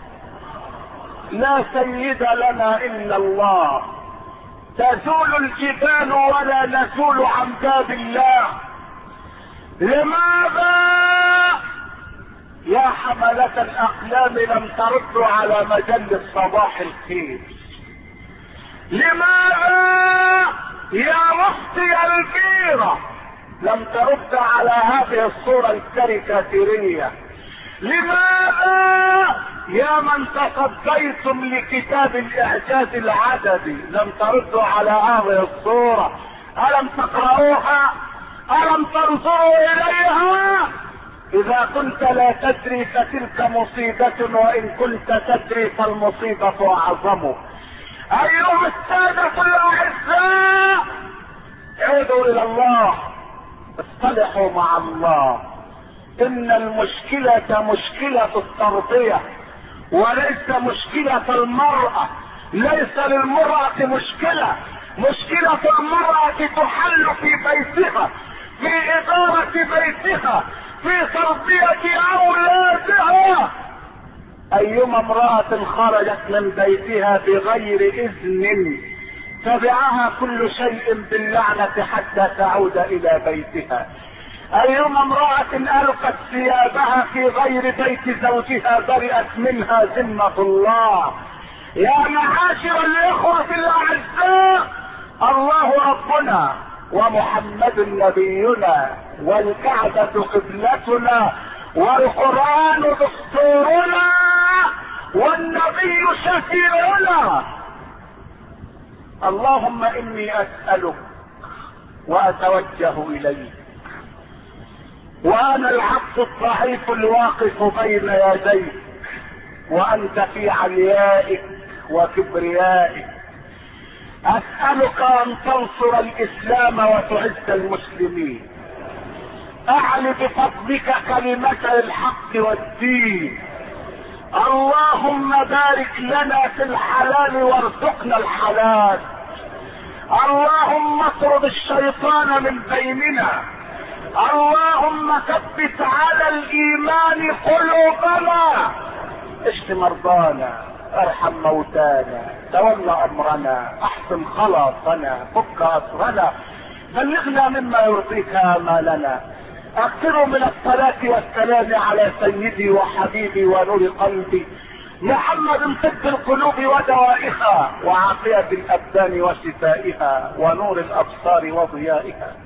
لا سيد لنا الا الله. تزول الجبال ولا نزول عن باب الله. لماذا يا حملة الاقلام لم تردوا على مجلة صباح الخير؟ لماذا يا مفتي البيرة لم ترد على هذه الصورة الكاريكاتيرية؟ لماذا يا من تصديتم لكتاب الاعجاز العددي لم تردوا على هذه الصورة؟ الم تقرأوها؟ الم تنظروا اليها؟ اذا كنت لا تدري فتلك مصيبة، وان كنت تدري فالمصيبة اعظم. ايها السادة الاعزاء، عودوا الى الله، اصطلحوا مع الله. ان المشكلة مشكلة التربية وليس مشكلة المرأة. ليس للمرأة مشكلة المرأة تحل في بيتها، في ادارة بيتها، في تربية اولادها. ايما امرأة خرجت من بيتها بغير اذن تبعها كل شيء باللعنة حتى تعود الى بيتها. ايما امرأة القت ثيابها في غير بيت زوجها برئت منها ذمة الله. يا معاشر الاخوة الاعزاء، الله ربنا ومحمد نبينا والكعبة قبلتنا والقرآن دستورنا والنبي شفيعنا. اللهم اني اسألك واتوجه اليك وانا العبد الضعيف الواقف بين يديك، وانت في عليائك وكبريائك. اسألك ان تنصر الاسلام وتعز المسلمين. اعل بفضلك كلمة الحق والدين. اللهم بارك لنا في الحلال وارزقنا الحلال. اللهم اطرد الشيطان من بيننا. اللهم ثبت على الايمان قلوبنا. اشف مرضانا، ارحم موتانا، تولى امرنا، احسن خلاصنا، فك اسرنا، بلغنا مما يرضيك امالنا. اكثروا من الصلاة والسلام على سيدي وحبيبي ونور قلبي محمد، طب القلوب ودوائها وعافية الابدان وشفائها ونور الابصار وضيائها.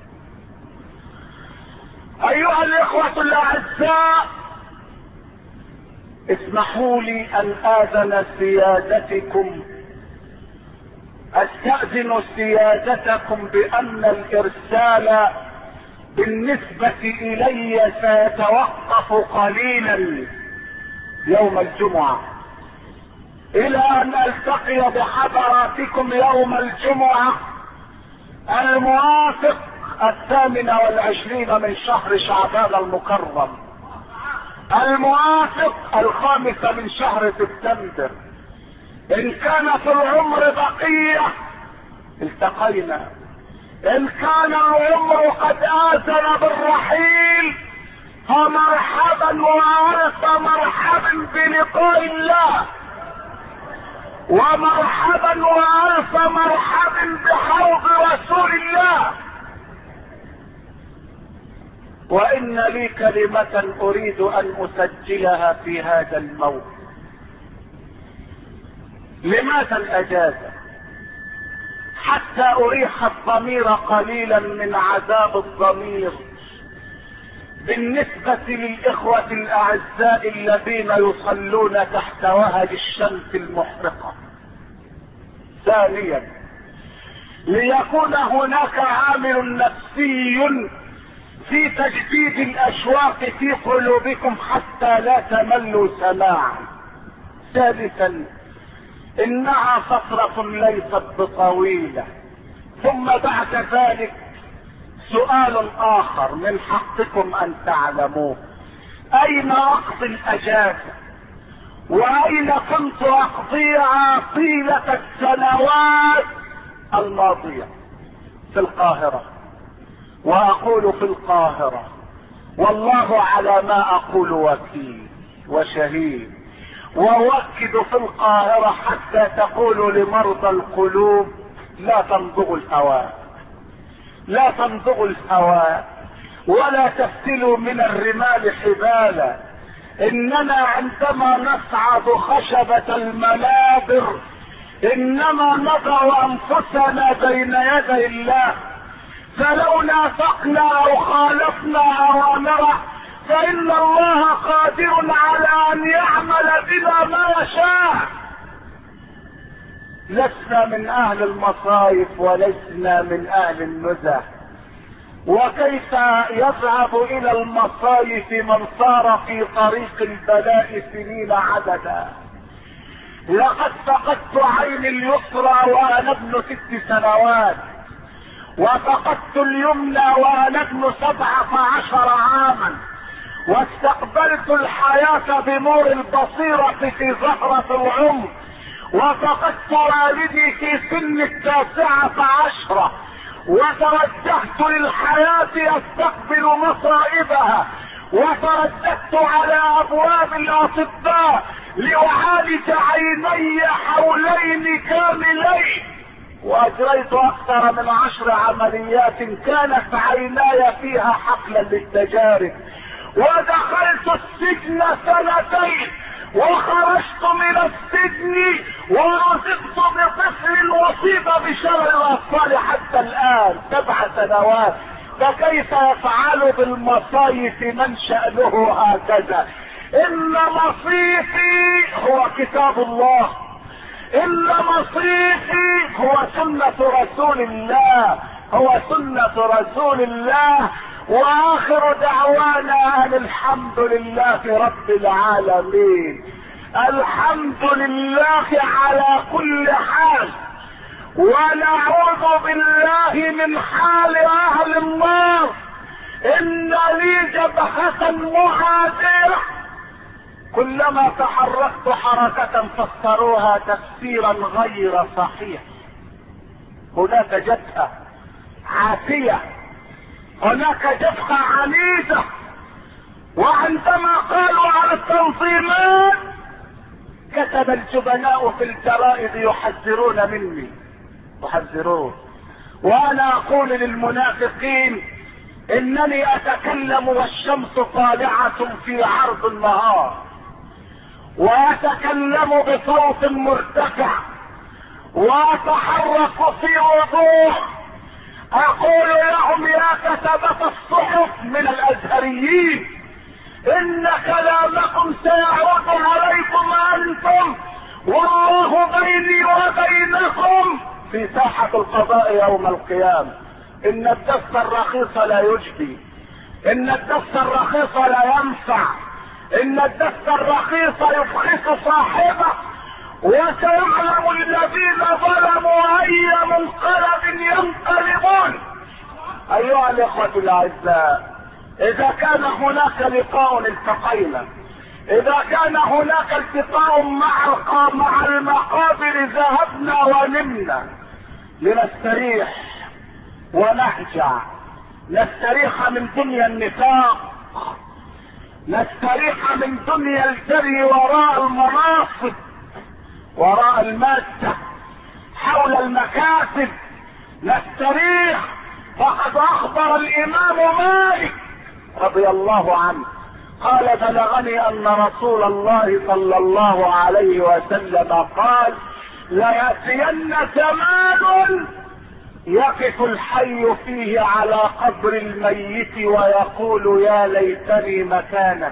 ايها الاخوة الاعزاء، اسمحوا لي ان اذن سيادتكم، استأذن سيادتكم بان الارسال بالنسبة الي سيتوقف قليلا يوم الجمعة، الى ان التقي بحضراتكم يوم الجمعة الموافق 28 من شهر شعبان المكرم، الموافق 5 من شهر سبتمبر. ان كان في العمر بقية التقينا، ان كان العمر قد آذن بالرحيل فمرحبا والف مرحبا بلقاء الله، ومرحبا والف مرحبا بحوض رسول الله. وان لي كلمة اريد ان اسجلها في هذا الموقف. لماذا الاجازة؟ حتى اريح الضمير قليلا من عذاب الضمير بالنسبة للاخوة الاعزاء الذين يصلون تحت وهج الشمس المحرقة. ثانيا، ليكون هناك عامل نفسي في تجديد الاشواق في قلوبكم حتى لا تملوا سماعا. ثالثا انها فترة ليست بطويلة. ثم بعد ذلك سؤال اخر من حقكم ان تعلموه: اين اقضي الاجازة؟ واين كنت اقضيها طيلة السنوات الماضية؟ في القاهرة. واقول في القاهرة والله على ما اقول وكيل وشهيد، واؤكد في القاهرة حتى تقول لمرضى القلوب: لا تمضغوا الهواء، لا تمضغوا الهواء، ولا تفتلوا من الرمال حبالا. اننا عندما نصعد خشبة المنابر انما نضع انفسنا بين يدي الله، فلو نافقنا او خالفنا اوامره فان الله قادر على ان يعمل بنا ما يشاء. لسنا من اهل المصايف ولسنا من اهل النزه. وكيف يذهب الى المصايف من صار في طريق البلاء سنين عددا؟ لقد فقدت عيني اليسرى وانا ابن 6 سنوات، وفقدت اليمنى وانا ابن 17 عاما، واستقبلت الحياة بنور البصيرة في زهرة العمر، وفقدت والدي في سن 19، وتوجهت للحياة استقبل مصائبها، وترددت على ابواب الاطباء لأعالج عيني حولين كاملين، واجريت اكثر من 10 عمليات كانت عيناي فيها حقلا للتجارب، ودخلت السجن 2 سنين، وخرجت من السجن ورزقت بطفل اصيب بشلل الاطفال حتى الان 7 سنوات. فكيف يفعل بالمصايف من شأنه هكذا؟ ان مصيفي هو كتاب الله، ان مصيفي هو سنة رسول الله، هو سنة رسول الله. واخر دعوانا ان الحمد لله رب العالمين. الحمد لله على كل حال، ونعوذ بالله من حال اهل النار. ان لي جبهة معادية كلما تحركت حركة فسروها تفسيرا غير صحيح. هناك جبهة عاتية، هناك جبهة عنيدة. وعندما قالوا على التنظيمات كتب الجبناء في الجرائد يحذرون مني، يحذرون. وانا اقول للمنافقين انني اتكلم والشمس طالعة في عرض النهار، واتكلم بصوت مرتفع، واتحرك في وضوح. اقول لهم يا كتبة الصحف من الازهريين ان كلامكم سيعود عليكم انتم، والله بيني وبينكم في ساحة القضاء يوم القيامة. ان الدست الرخيص لا يجدي، ان الدست الرخيص لا ينفع، ان الدست الرخيص يفخس صاحبه. وسيعلم الذين ظلموا اي منقلب ينقلبون. ايها الاخوة الاعزاء، اذا كان هناك لقاء التقينا، اذا كان هناك التقاء مع المقابر ذهبنا ونمنا لنستريح ونهجع، نستريح من دنيا النفاق، نستريح من دنيا الجري وراء المناصب، وراء المادة، حول المكاسب، نستريح. فقد اخبر الامام مالك رضي الله عنه قال: بلغني ان رسول الله صلى الله عليه وسلم قال: ليأتين زمان يقف الحي فيه على قبر الميت ويقول: يا ليتني مكانك،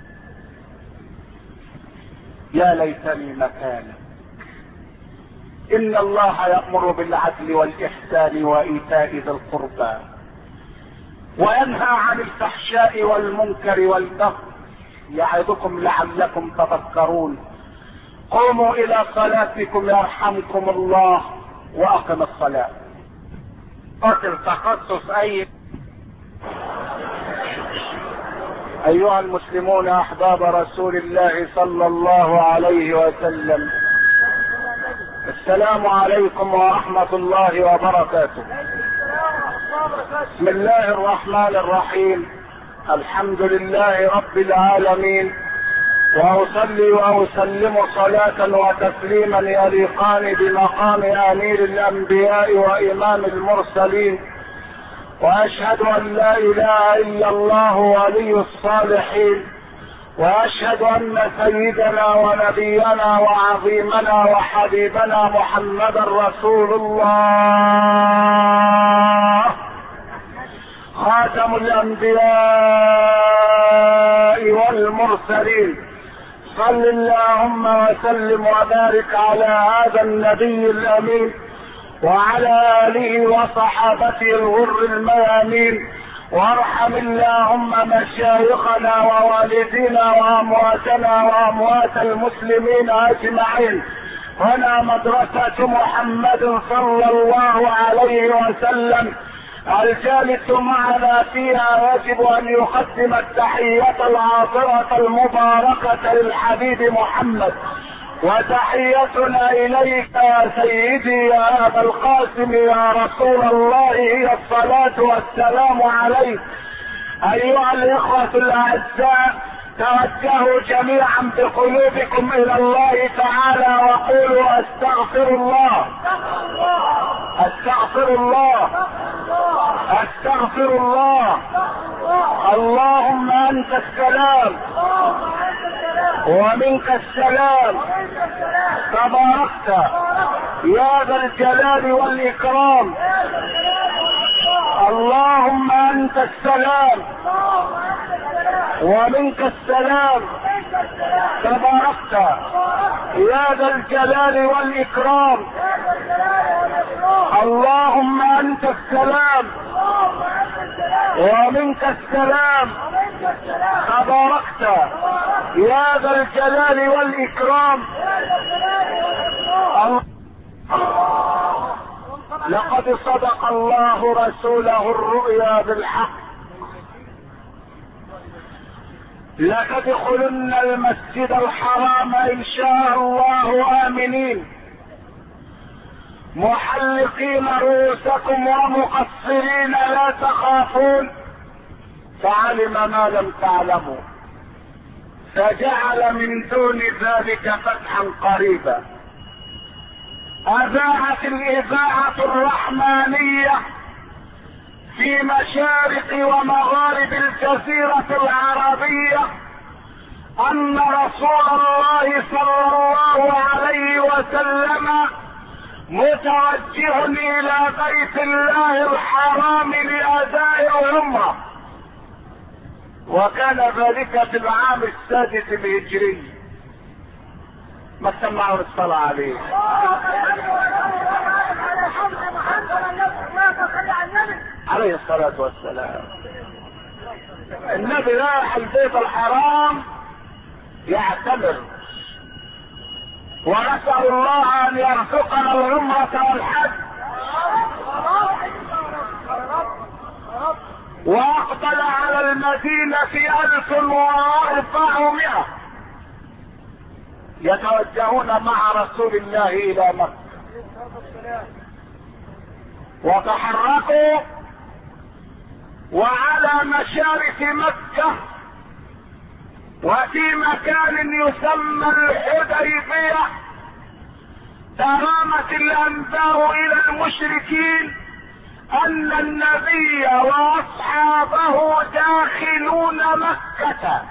يا ليتني مكانك. ان الله يأمر بالعدل والإحسان وإيتاء ذي القربى وينهى عن الفحشاء والمنكر والبغي يعظكم لعلكم تذكرون. قوموا الى صلاتكم يرحمكم الله واقم الصلاة. قاتل تخصص ايها المسلمون احباب رسول الله صلى الله عليه وسلم، السلام عليكم ورحمة الله وبركاته. بسم الله الرحمن الرحيم، الحمد لله رب العالمين، واصلي واسلم صلاة وتسليما يليقان بمقام امير الانبياء وامام المرسلين، واشهد ان لا اله الا الله ولي الصالحين، واشهد ان سيدنا ونبينا وعظيمنا وحبيبنا محمدا رسول الله خاتم الانبياء والمرسلين. صل اللهم وسلم وبارك على هذا النبي الامين وعلى اله وصحابته الغر الميامين، وارحم اللهم مشايخنا ووالدينا وامواتنا واموات المسلمين اجمعين. هنا مدرسة محمد صلى الله عليه وسلم، الجالس معنا فيها يجب ان يقدم التحية العاطرة المباركة للحبيب محمد، وتحيتنا اليك يا سيدي يا ابا القاسم يا رسول الله هي الصلاة والسلام عليك. ايها الاخوة الاعزاء، توجهوا جميعا بقلوبكم الى الله تعالى وقولوا استغفر الله استغفر الله استغفر الله. اللهم انت السلام ومنك السلام، تباركت يا ذا الجلال والاكرام. اللهم انت السلام ومنك السلام، تباركت يا ذا الجلال والاكرام. اللهم انت السلام ومنك السلام، تباركت يا ذا الجلال والاكرام. لقد صدق الله رسوله الرؤيا بالحق، لتدخلن المسجد الحرام ان شاء الله امنين محلقين رؤوسكم ومقصرين لا تخافون، فعلم ما لم تعلموا فجعل من دون ذلك فتحا قريبا. اذاعت الاذاعة الرحمانية في مشارق ومغارب الجزيرة العربية ان رسول الله صلى الله عليه وسلم متوجه الى بيت الله الحرام لاداء العمرة، وكان ذلك في العام السادس الهجري. ما سمعوا الصلاة عليه عليه الصلاة والسلام. النبي راح البيت الحرام يعتمر، ونسأل الله ان يرزقنا العمرة والحج. واقبل على المدينة 1400 يتوجهون مع رسول الله الى مكة، وتحركوا وعلى مشارف مكة وفي مكان يسمى الحديبية ترامت الانباء الى المشركين ان النبي واصحابه داخلون مكة.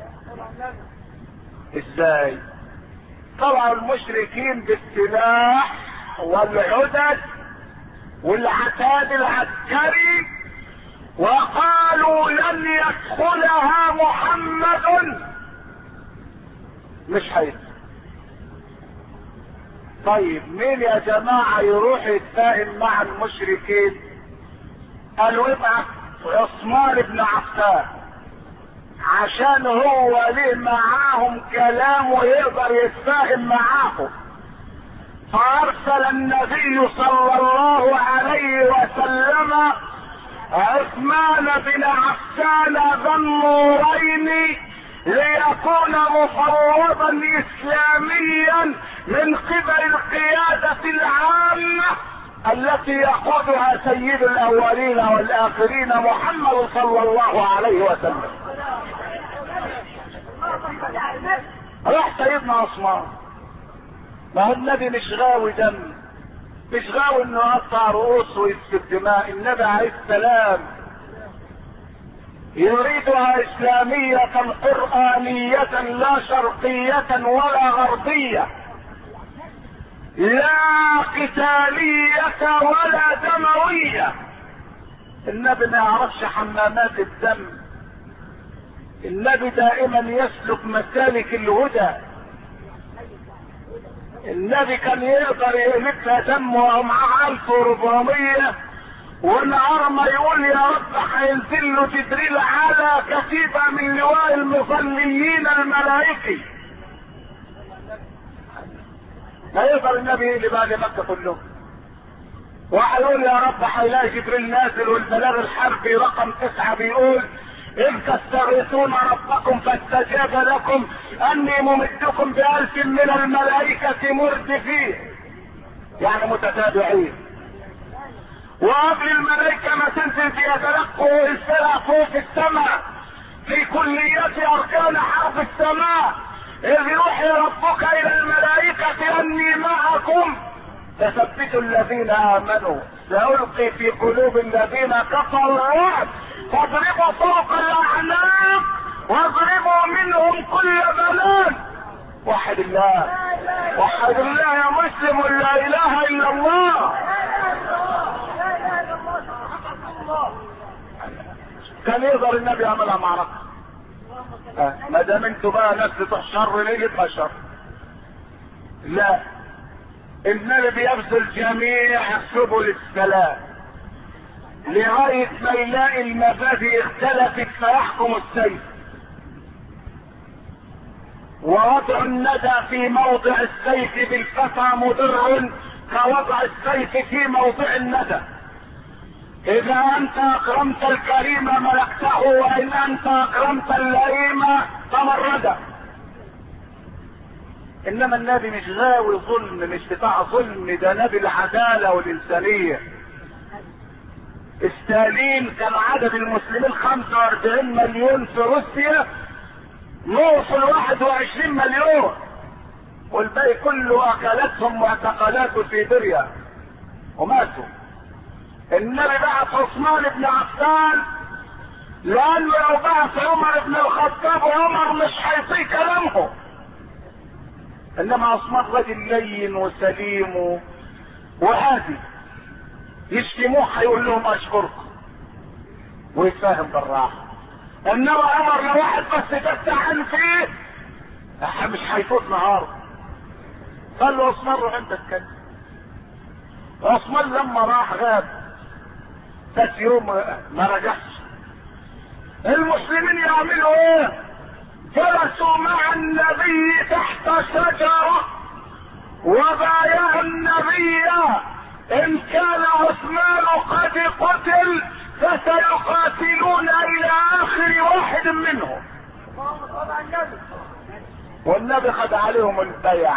ازاي؟ طلعوا المشركين بالسلاح والعدد والعتاد العسكري وقالوا لن يدخلها محمد، مش هيدخل. طيب مين يا جماعة يروح يتفاهم مع المشركين؟ قالوا ابعث عثمان بن عفان عشان هو ليه معاهم كلام ويقدر يتفاهم معاهم. فارسل النبي صلى الله عليه وسلم عثمان بن عفان ذا النورين ليكون مفوضا اسلاميا من قبل القيادة العامة التي يقودها سيد الاولين والاخرين محمد صلى الله عليه وسلم. راح سيدنا عثمان، ما هو النبي مش غاوي دم، مش غاوي انه يقطع رؤوس ويسفك دماء. النبي عليه السلام يريدها اسلامية قرآنية لا شرقية ولا غربية، لا قتالية ولا دموية. النبي ما يعرفش حمامات الدم، النبي دائما يسلك مسالك الهدى. النبي كان يقدر يهلكها دم ومعاه 1400 ونهار ما يقول يا رب هينزل له جبريل على كتيبة من لواء المصليين الملائكي. ما يقدر النبي يقلب اهل مكة كلهم. وهيقول يا رب هيلاقي جبريل نازل والبلاغ الحربي رقم 9 بيقول إذ تستغيثون ربكم فاستجاب لكم أني ممدكم ب1000 من الملائكة مردفين، يعني متتابعين. وقبل الملائكة ما تنزل بيتلقوا الفرق فوق في السماء في كليات أركان حرب السماء، إذ يوحي ربك إلى الملائكة أني معكم فثبتوا الذين آمنوا سألقي في قلوب الذين كفروا الرعب فاضربوا فوق الأعناق واضربوا منهم كل بنان. وحد الله، وحد الله يا مسلم، لا إله إلا الله. كان يقدر النبي يعملها معركة. ما دام انتوا بقى ناس بتوع شر ليه يبقى شر؟ لا، النبي بيبذل جميع سبل السلام لغاية ما يلاقي المبادئ اختلفت فيحكم السيف. ووضع الندى في موضع السيف بالفتى مضر كوضع السيف في موضع الندى. اذا انت اكرمت الكريم ملكته وان انت اكرمت اللئيم تمرده. انما النبي مش غاوي ظلم، مش بتاع ظلم، ده نبي العدالة والانسانية. ستالين كان عدد المسلمين 45 مليون في روسيا، نوصل 21 مليون، والباقي كله اكلتهم واعتقلات في سيبيريا وماتوا. النبي بعث عثمان بن عفان لانه لو بعث عمر بن الخطاب عمر مش هيطيق كلامه. انما عثمان رجل لين وسليم وهادي، يشتموه هيقول لهم اشكركم ويتفاهم بالراحه. انما عمر لو واحد بس تستعن فيه مش هيفوت نهار. قال له عثمان روح انت اتكلم. عثمان لما راح غاب ثلاث يوم ما رجعش. المسلمين يعملوا ايه؟ جلسوا مع النبي تحت شجرة وبايعوا النبي ان كان عثمان قد قتل فسيقاتلون الى اخر واحد منهم. والنبي خد عليهم البيع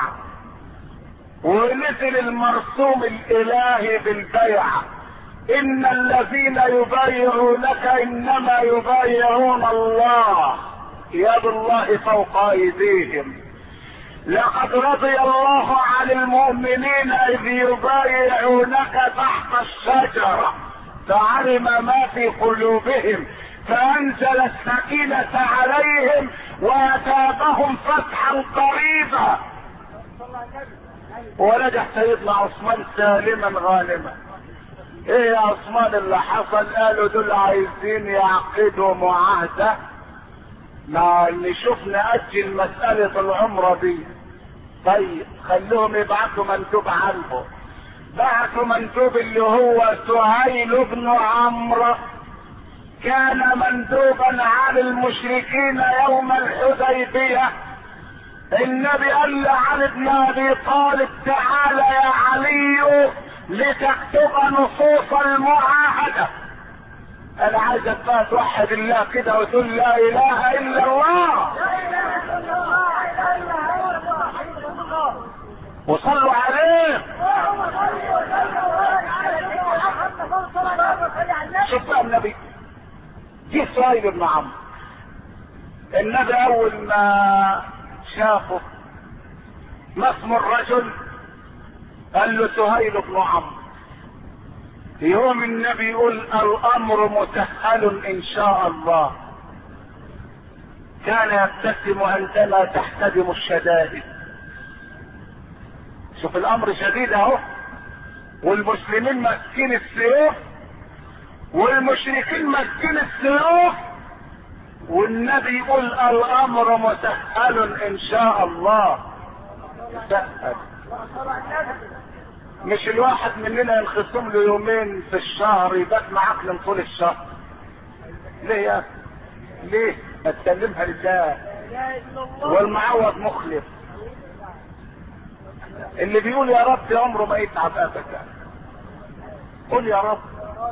ونزل المرسوم الالهي بالبيع ان الذين يبايعونك انما يبايعون الله يد الله فوق ايديهم. لقد رضي الله عن المؤمنين اذ يبايعونك تحت الشجرة فعلم ما في قلوبهم فانزل السكينة عليهم واتابهم فتحا قريبا. ورجع سيدنا عثمان سالما غانما. ايه يا عثمان اللي حصل؟ قالوا دول عايزين يعقدوا معاهدة، ما نشوف نأجل مسألة العمرة دي. طيب خلوهم يبعثوا مندوب عنه. بعثوا مندوب اللي هو سهيل بن عمرو، كان مندوبا عن المشركين يوم الحديبية. النبي قال لعلي بن ابي طالب تعال يا علي لتكتب نصوص المعاهدة. انا عايزك بقى توحد الله كده وتقول لا اله الا الله وصلوا عليه. شوف بقى النبي جه سهيل بن عمرو. النبي اول ما شافه ما اسم الرجل؟ قال له سهيل بن عمرو. يوم النبي يقول الامر مسهل ان شاء الله. كان يبتسم عندما تحتدم الشدائد. شوف الامر شديد اهو، والمسلمين ماسكين السيوف والمشركين ماسكين السيوف، والنبي يقول الامر مسهل ان شاء الله. مسهل. مش الواحد مننا ينخصم له يومين في الشهر يبات معاك من طول الشهر. ليه يا اخي؟ ليه؟ ما تسلمها لله. والمعوض مخلف. اللي بيقول يا رب عمره ما يتعب ابدا. قل يا رب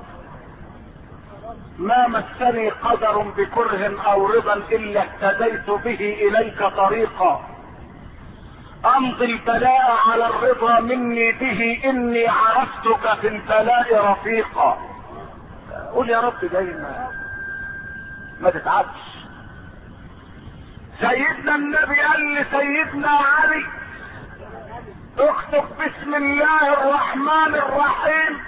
ما مسني قدر بكره او رضا الا اهتديت به اليك طريقا امضي البلاء على الرضا مني به اني عرفتك في البلاء رفيقا. قل يا رب دايما ما تتعبش. سيدنا النبي قال لسيدنا علي اكتب بسم الله الرحمن الرحيم.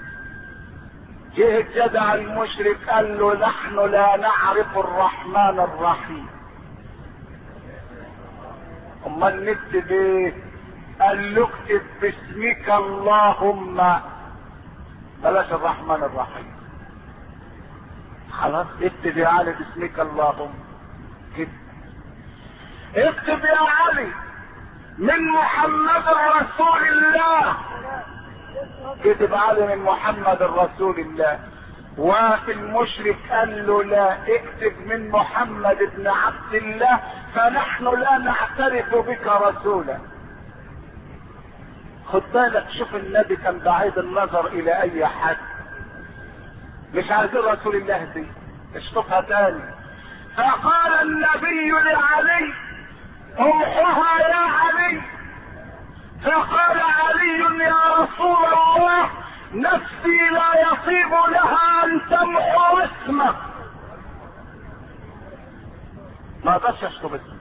جه الجدع المشرك قال له نحن لا نعرف الرحمن الرحيم. امال نكتب ايه؟ قال له اكتب باسمك اللهم، بلاش الرحمن الرحيم. خلاص اكتب يا علي باسمك اللهم كده. اكتب يا علي من محمد رسول الله. كتب علي من محمد رسول الله. وفي المشرك قال له لا اكتب من محمد بن عبد الله فنحن لا نعترف بك رسولا. خد بالك، شوف النبي كان بعيد النظر الى اي حد. مش عايزين رسول الله دي، اشطفها تاني. فقال النبي لعلي امحها يا علي. فقال علي يا رسول الله نفسي لا يصيب لها ان تمحو اسمك. ما اقدرش اشطب اسمك،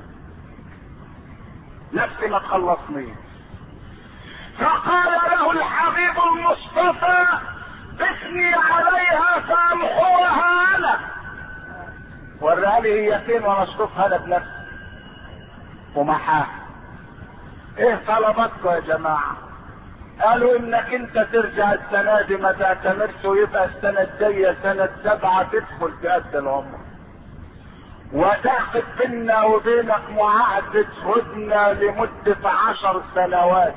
نفسي ما تخلصني. فقال له الحبيب المصطفى اثني عليها فامحوها انا. وريها لي هي فين وانا اشطفها انا بنفسي ومحاها. ايه طلباتكم يا جماعه؟ قالوا انك انت ترجع السنه دي ما تعتمرش، ويبقى السنه الجايه سنه 7 تدخل في قد العمر، وتعقد بيننا وبينك معاهده هدنه لمده 10 سنوات،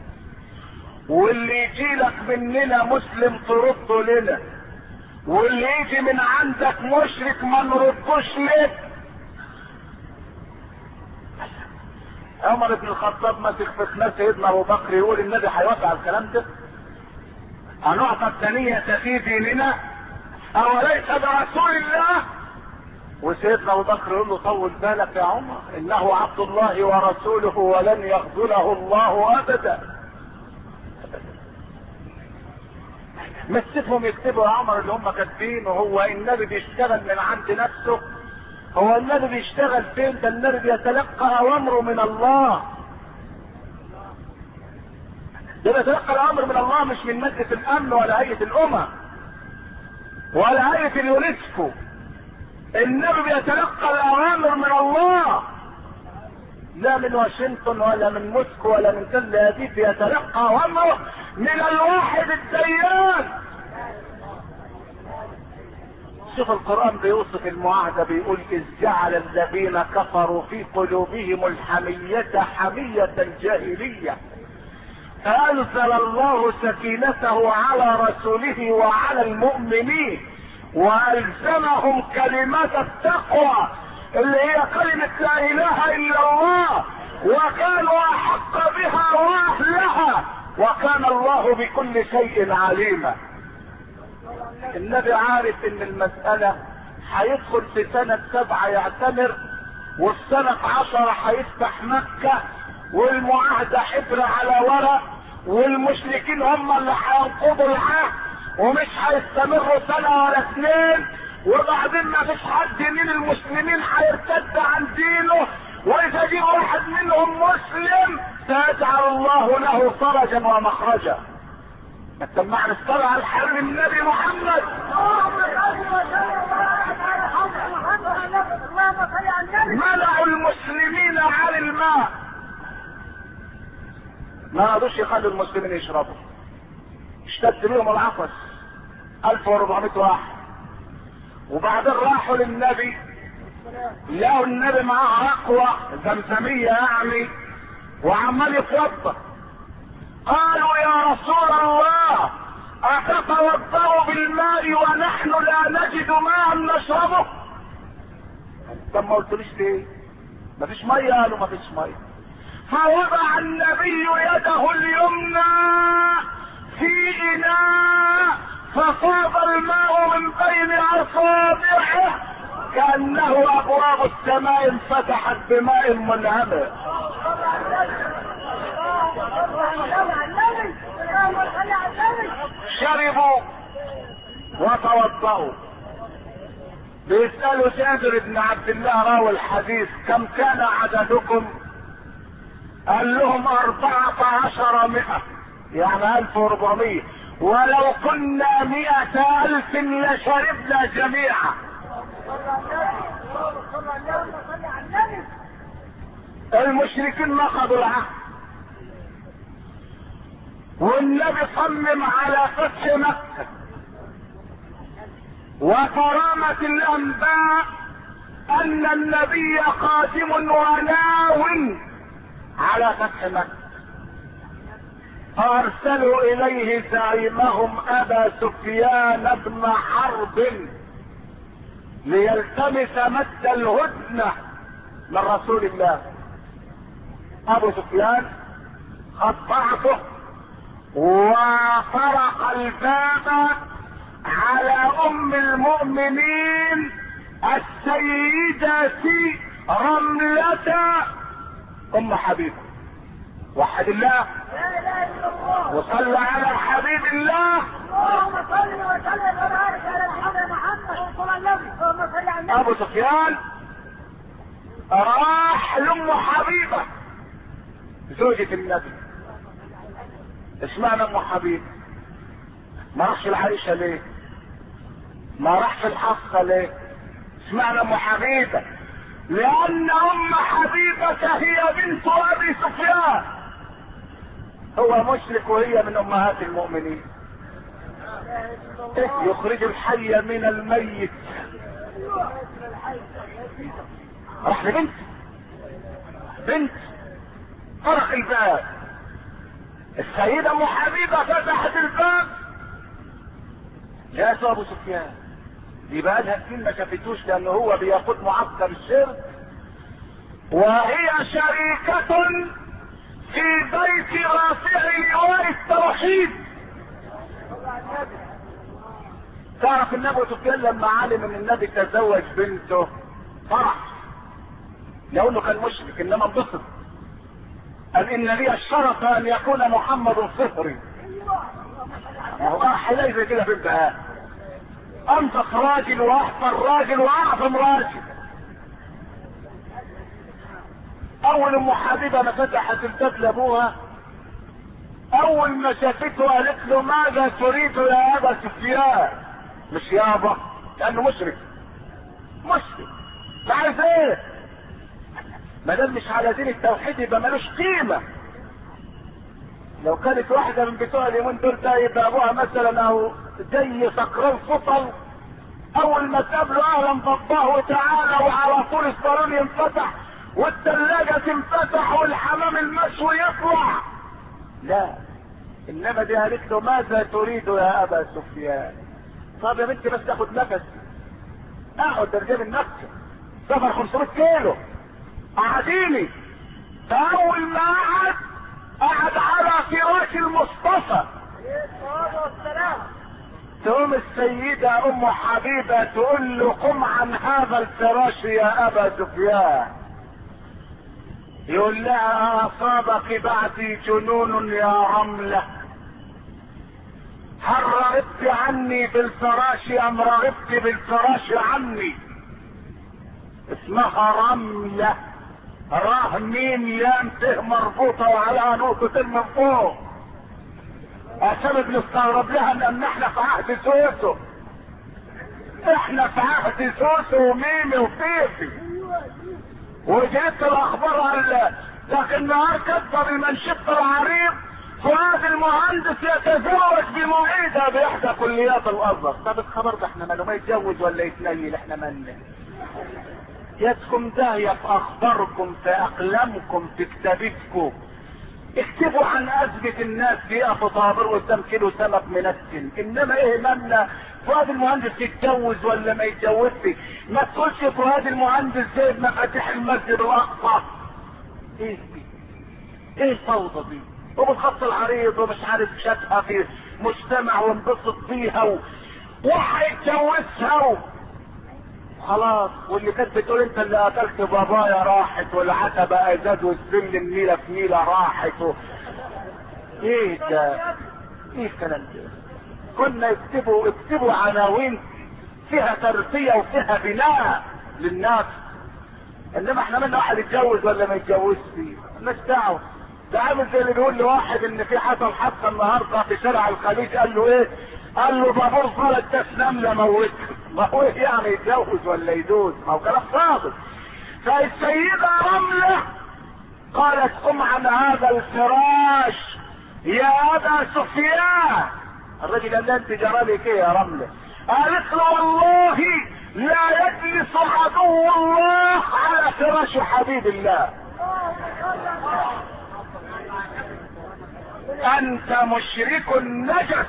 واللي يجي لك مننا مسلم ترده لنا، واللي يجي من عندك مشرك ما نردوش لك. عمر بن الخطاب ماسك في خناق سيدنا ابو بكر يقول النبي هيوافق على الكلام ده؟ هنعطى الثانية في ديننا اوليس برسول الله؟ وسيدنا ابو بكر يقول له طول بالك يا عمر انه عبد الله ورسوله ولن يخذله الله ابدا. مسكهم يكتبوا يا عمر اللي هم كاتبين، وهو النبي بيشتغل من عند نفسه؟ هو النبي بيشتغل فين؟ ده النبي بيتلقى اوامره من الله. ده بيتلقى الامر من الله، مش من مجلس الامن ولا هيئة الامم ولا هيئة اليونسكو. النبي بيتلقى الاوامر من الله، لا من واشنطن ولا من موسكو ولا من تل ابيب. بيتلقى اوامره من الواحد الديان شوف القرآن بيوصف المعاهدة، بيقول إذ جعل الذين كفروا في قلوبهم الحمية حمية الجاهلية فأنزل الله سكينته على رسوله وعلى المؤمنين وألزمهم كلمة التقوى اللي هي كلمة لا إله إلا الله، وكانوا أحق بها وأهلها، وكان الله بكل شيء عليما. النبي عارف ان المسألة هيدخل في سنة 7 يعتمر، وفي سنة 10 هيفتح مكة، والمعاهدة حبر على ورق، والمشركين هم اللي هينقضوا العهد، ومش هيستمروا سنة ولا 2، وبعدين ما فيش حد من المسلمين هيرتد عن دينه، واذا جه واحد منهم مسلم سيجعل الله له فرجا ومخرجا. ما سمعنا الصلاة على الحبيب النبي محمد. منعوا المسلمين عن الماء، ما رضوش يخلوا المسلمين يشربوا، اشتد بيهم العطش 1400 واحد. وبعدين راحوا للنبي، لقوا النبي معاه رقوة زمزمية يعني، وعمال يتوضا. قالوا يا رسول الله أتتوضأ بالماء ونحن لا نجد ماء نشربه؟ طب ما قلتليش ليه؟ مفيش مية؟ قالوا مفيش مية. فوضع النبي يده اليمنى في إناء ففاض الماء من بين أصابعه كأنه أبواب السماء انفتحت بماء منهمر. شربوا وتوضأوا. بيسألوا جابر بن عبد الله راوي الحديث كم كان عددكم؟ قال لهم 1400، يعني 1400، ولو كنا 100,000 لشربنا جميعا. المشركين نقضوا العهد، والنبي صمم على فتح مكة، وكرامة الانباء ان النبي قادم وناو على فتح مكة، فارسلوا اليه زعيمهم ابا سفيان بن حرب ليلتمس مد الهدنة من رسول الله. ابو سفيان خد بعضه وطرق الباب على ام المؤمنين السيدة رملة ام حبيبه. وحد الله وصلى على حبيب الله. اللهم صل وسلم وبارك على الحبيب محمد صلى الله عليه وسلم. ابو سفيان راح لام حبيبه زوجة النبي. اشمعنى ام حبيبه؟ ما راحش لعائشة ليه؟ ما راحش الحفصة ليه؟ اشمعنى ام حبيبه؟ لان ام حبيبة هي بنت ابي سفيان، هو مشرك وهي من امهات المؤمنين. يخرج الحي من الميت. راح لبنت طرق الباب، السيدة ام حبيبة فتحت الباب، جاءت ابو سفيان. دي بقى لها كتير ما شافتوش، لانه هو بياخد معسكر الشرك، وهي شريكة في بيت رافع لواء التوحيد. تعرف ان ابو سفيان لما علم ان النبي تزوج بنته فرح، لانه كان مشرك، انما انبسط، قال ان لي الشرف ان يكون محمد صهري. راح زي كده في البهاء، انفق راجل واحفر راجل واعظم راجل. اول ام حبيبه ما فتحت الباب لابوها، اول ما شافته قالت له ماذا تريد يا ابا سفيان؟ مش يابا، لانه مشرك. ما عايز ايه؟ ما دام مش على دين التوحيد يبقى ملوش قيمه. لو كانت واحده من بتوع اليومين دول ده يبقى ابوها مثلا او زي سكران فطل اول ما تقابله اهلا بالله وتعالى، وعلى طول الصالون ينفتح والثلاجة تنفتح والحمام المشوي يطلع. لا، انما دي قالت له ماذا تريد يا ابا سفيان؟ طب يا بنتي بس تاخد نفس، اقعد ترجم النفس، سفر 500 كيلو قعديني. فاول ما قعد على فراش المصطفى، تقوم السيدة ام حبيبة تقول له قم عن هذا الفراش يا ابا سفيان. يقول لها اصابك بعدي جنون يا رملة؟ هل رغبت عني بالفراش ام رغبت بالفراش عني؟ اسمها رملة، راه ميم لام ت مربوطة وعلى نقطتين من فوق، عشان بنستغرب لها لان احنا في عهد سوسو، احنا في عهد سوسو وميمي وفيفي. وجدت الاخبار على لكن نهار كتب المنشط العريض فؤاد المهندس يتزوج بمعيدة باحدى كليات الازهر. طب الخبر ده احنا ماله، ما يتجوز ولا يتنيل، احنا مالنا؟ يدكم داهية في اخباركم، في اقلامكم، في كتابتكم. اكتبوا عن ازمة الناس بيقفوا طابر قدام كيلو سمك منسن، انما ايه مالنا فؤاد المهندس يتجوز ولا ما يتجوزش؟ ما تقولش فؤاد المهندس زي مفاتيح المسجد الاقصى. ايه دي؟ ايه الفوضى دي؟ وبالخط العريض ومش عارف شاتها في مجتمع وانبسط بيها وهيتجوزها خلاص. واللي كانت بتقول انت اللي قتلت بابايا راحت، والعتبة ازاد والسلم ميلة في ميلة راحت ايه ده؟ ايه الكلام ده؟ كنا اكتبوا عناوين فيها تربية وفيها بناء للناس، انما احنا منا واحد يتجوز ولا ما يتجوزش مالناش دعوه. ده عامل زي اللي بيقول لواحد ان في حصل حادثه النهارده في شارع الخليج، قال له ايه؟ قال له بابور غلط ده نمله موته. ما هو ايه يعني يتجوز ولا يدوز؟ ما هو كلام فاضي. فالسيده رمله قالت قم عن هذا الفراش يا ابا سفيان. الرجل قال لها انت جرالك ايه يا رمله؟ قالت له والله لا يجلس عدو الله على فراش حبيب الله. انت مشرك نجس.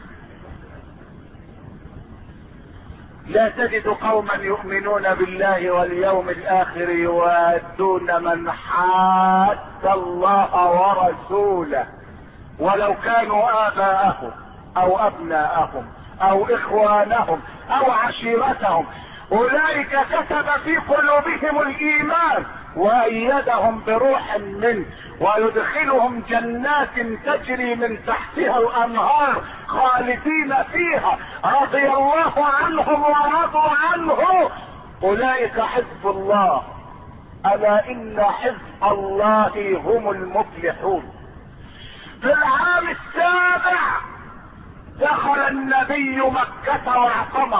لا تجد قوما يؤمنون بالله واليوم الاخر يوادون من حاد الله ورسوله ولو كانوا اباءهم او ابناءهم او اخوانهم او عشيرتهم، اولئك كتب في قلوبهم الايمان وايدهم بروح منه ويدخلهم جنات تجري من تحتها الانهار خالدين فيها رضي الله عنهم ورضوا عنه اولئك حزب الله الا ان حزب الله هم المفلحون. في العام السابع دخل النبي مكة واعتمر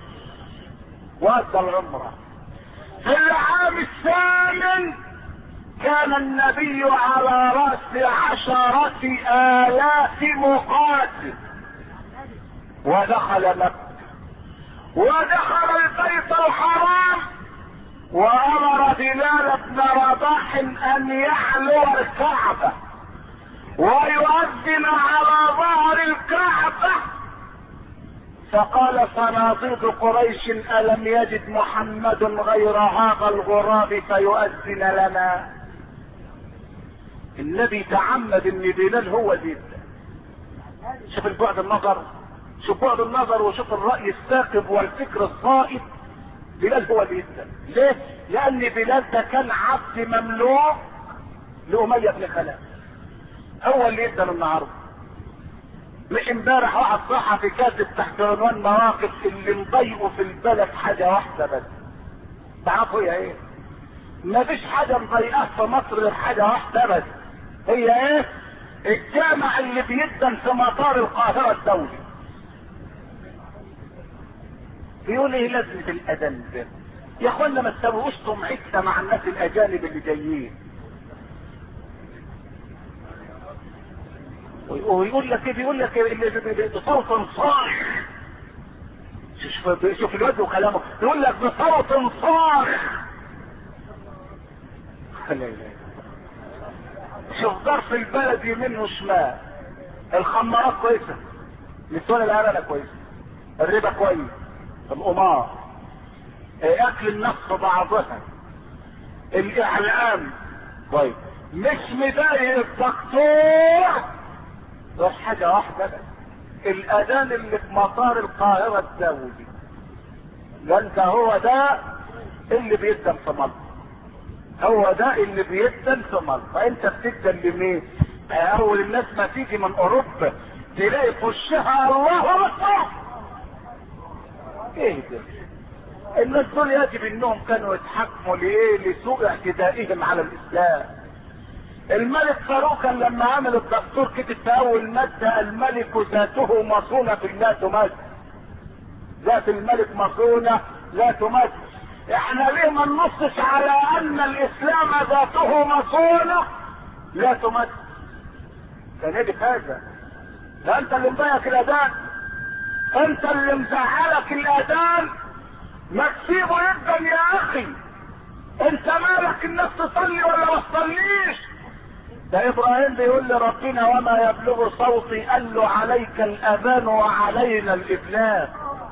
وادى العمرة. في العام الثامن كان النبي على رأس 10,000 مقاتل ودخل مكة ودخل البيت الحرام وامر بلال بن رباح ان يحلو الكعبة ويؤذن على ظهر الكعبة. فقال صناديد قريش الم يجد محمد غير هذا الغراب فيؤذن لنا؟ النبي تعمد ان بلال هو زيد. شوف البعد النظر، شوف بعد النظر وشوف الرأي الثاقب والفكر الصائب. بلال هو زيد. ليه؟ لان بلال ده كان عبد مملوك لأمية بن خلف، هو اللي يقدر النهارده. مش امبارح واحد صحفي كاتب تحت عنوان مواقف اللي مضايقه في البلد حاجه واحده بس. تعرفوا هي ايه؟ مفيش حاجه مضايقاه في مصر غير حاجه واحده بس. هي ايه؟ الجامع اللي بيدن في مطار القاهره الدولي. بيقول ايه لازمه الاذان ده؟ يا اخوانا ما تسووش سمعتنا مع الناس الاجانب اللي جايين. ويقول لك ايه؟ بيقول لك اللي صوتا صاخ شوف الواد وكلامه يقول لك بصوت صاخ. شوف ظرف البلد يمين وشمال، الخمارات كويسه، نسوان العرانه كويسه، الربا كويس، القمار، اكل النفس بعضها، الاعلام كويس، مش مضايق الدكتور غير حاجه واحده بس، الاذان اللي في مطار القاهره الدولي. ده هو ده اللي بيدن في مصر، هو ده اللي بيدن في مصر. فانت بتدن لمين؟ اول الناس ما تيجي من اوروبا تلاقي في وشها الله اكبر. ايه ده؟ الناس دول يجب انهم كانوا يتحكموا لايه؟ لسوء اعتدائهم على الاسلام. الملك فاروق لما عمل الدستور كتب في اول ماده الملك ذاته مصونه في لا تمس. ذات الملك مصونه لا تمس. احنا ليه ما ننصش على ان الاسلام ذاته مصونه لا تمس؟ كان يجب هذا. ده انت اللي مضايقك الاذان، انت اللي مزعلك الاذان، ما تسيبه يبدأ يا اخي. انت مالك الناس تصلي ولا ما تصليش؟ ده ابراهيم بيقول لربنا وما يبلغ صوتي، قال له عليك الاذان وعلينا الابلاغ.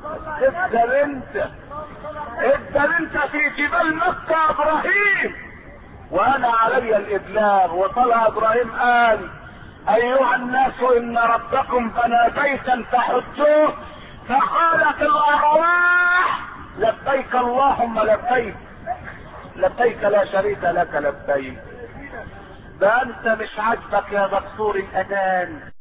افضل انت في جبال مكة يا ابراهيم وانا علي الابلاغ. وطلع ابراهيم قال ايها الناس ان ربكم بنى بيتا فحجوه، فقالت الارواح لبيك اللهم لبيك، لبيك لا شريك لك لبيك. ده انت مش عاجبك يا دكتور الاذان،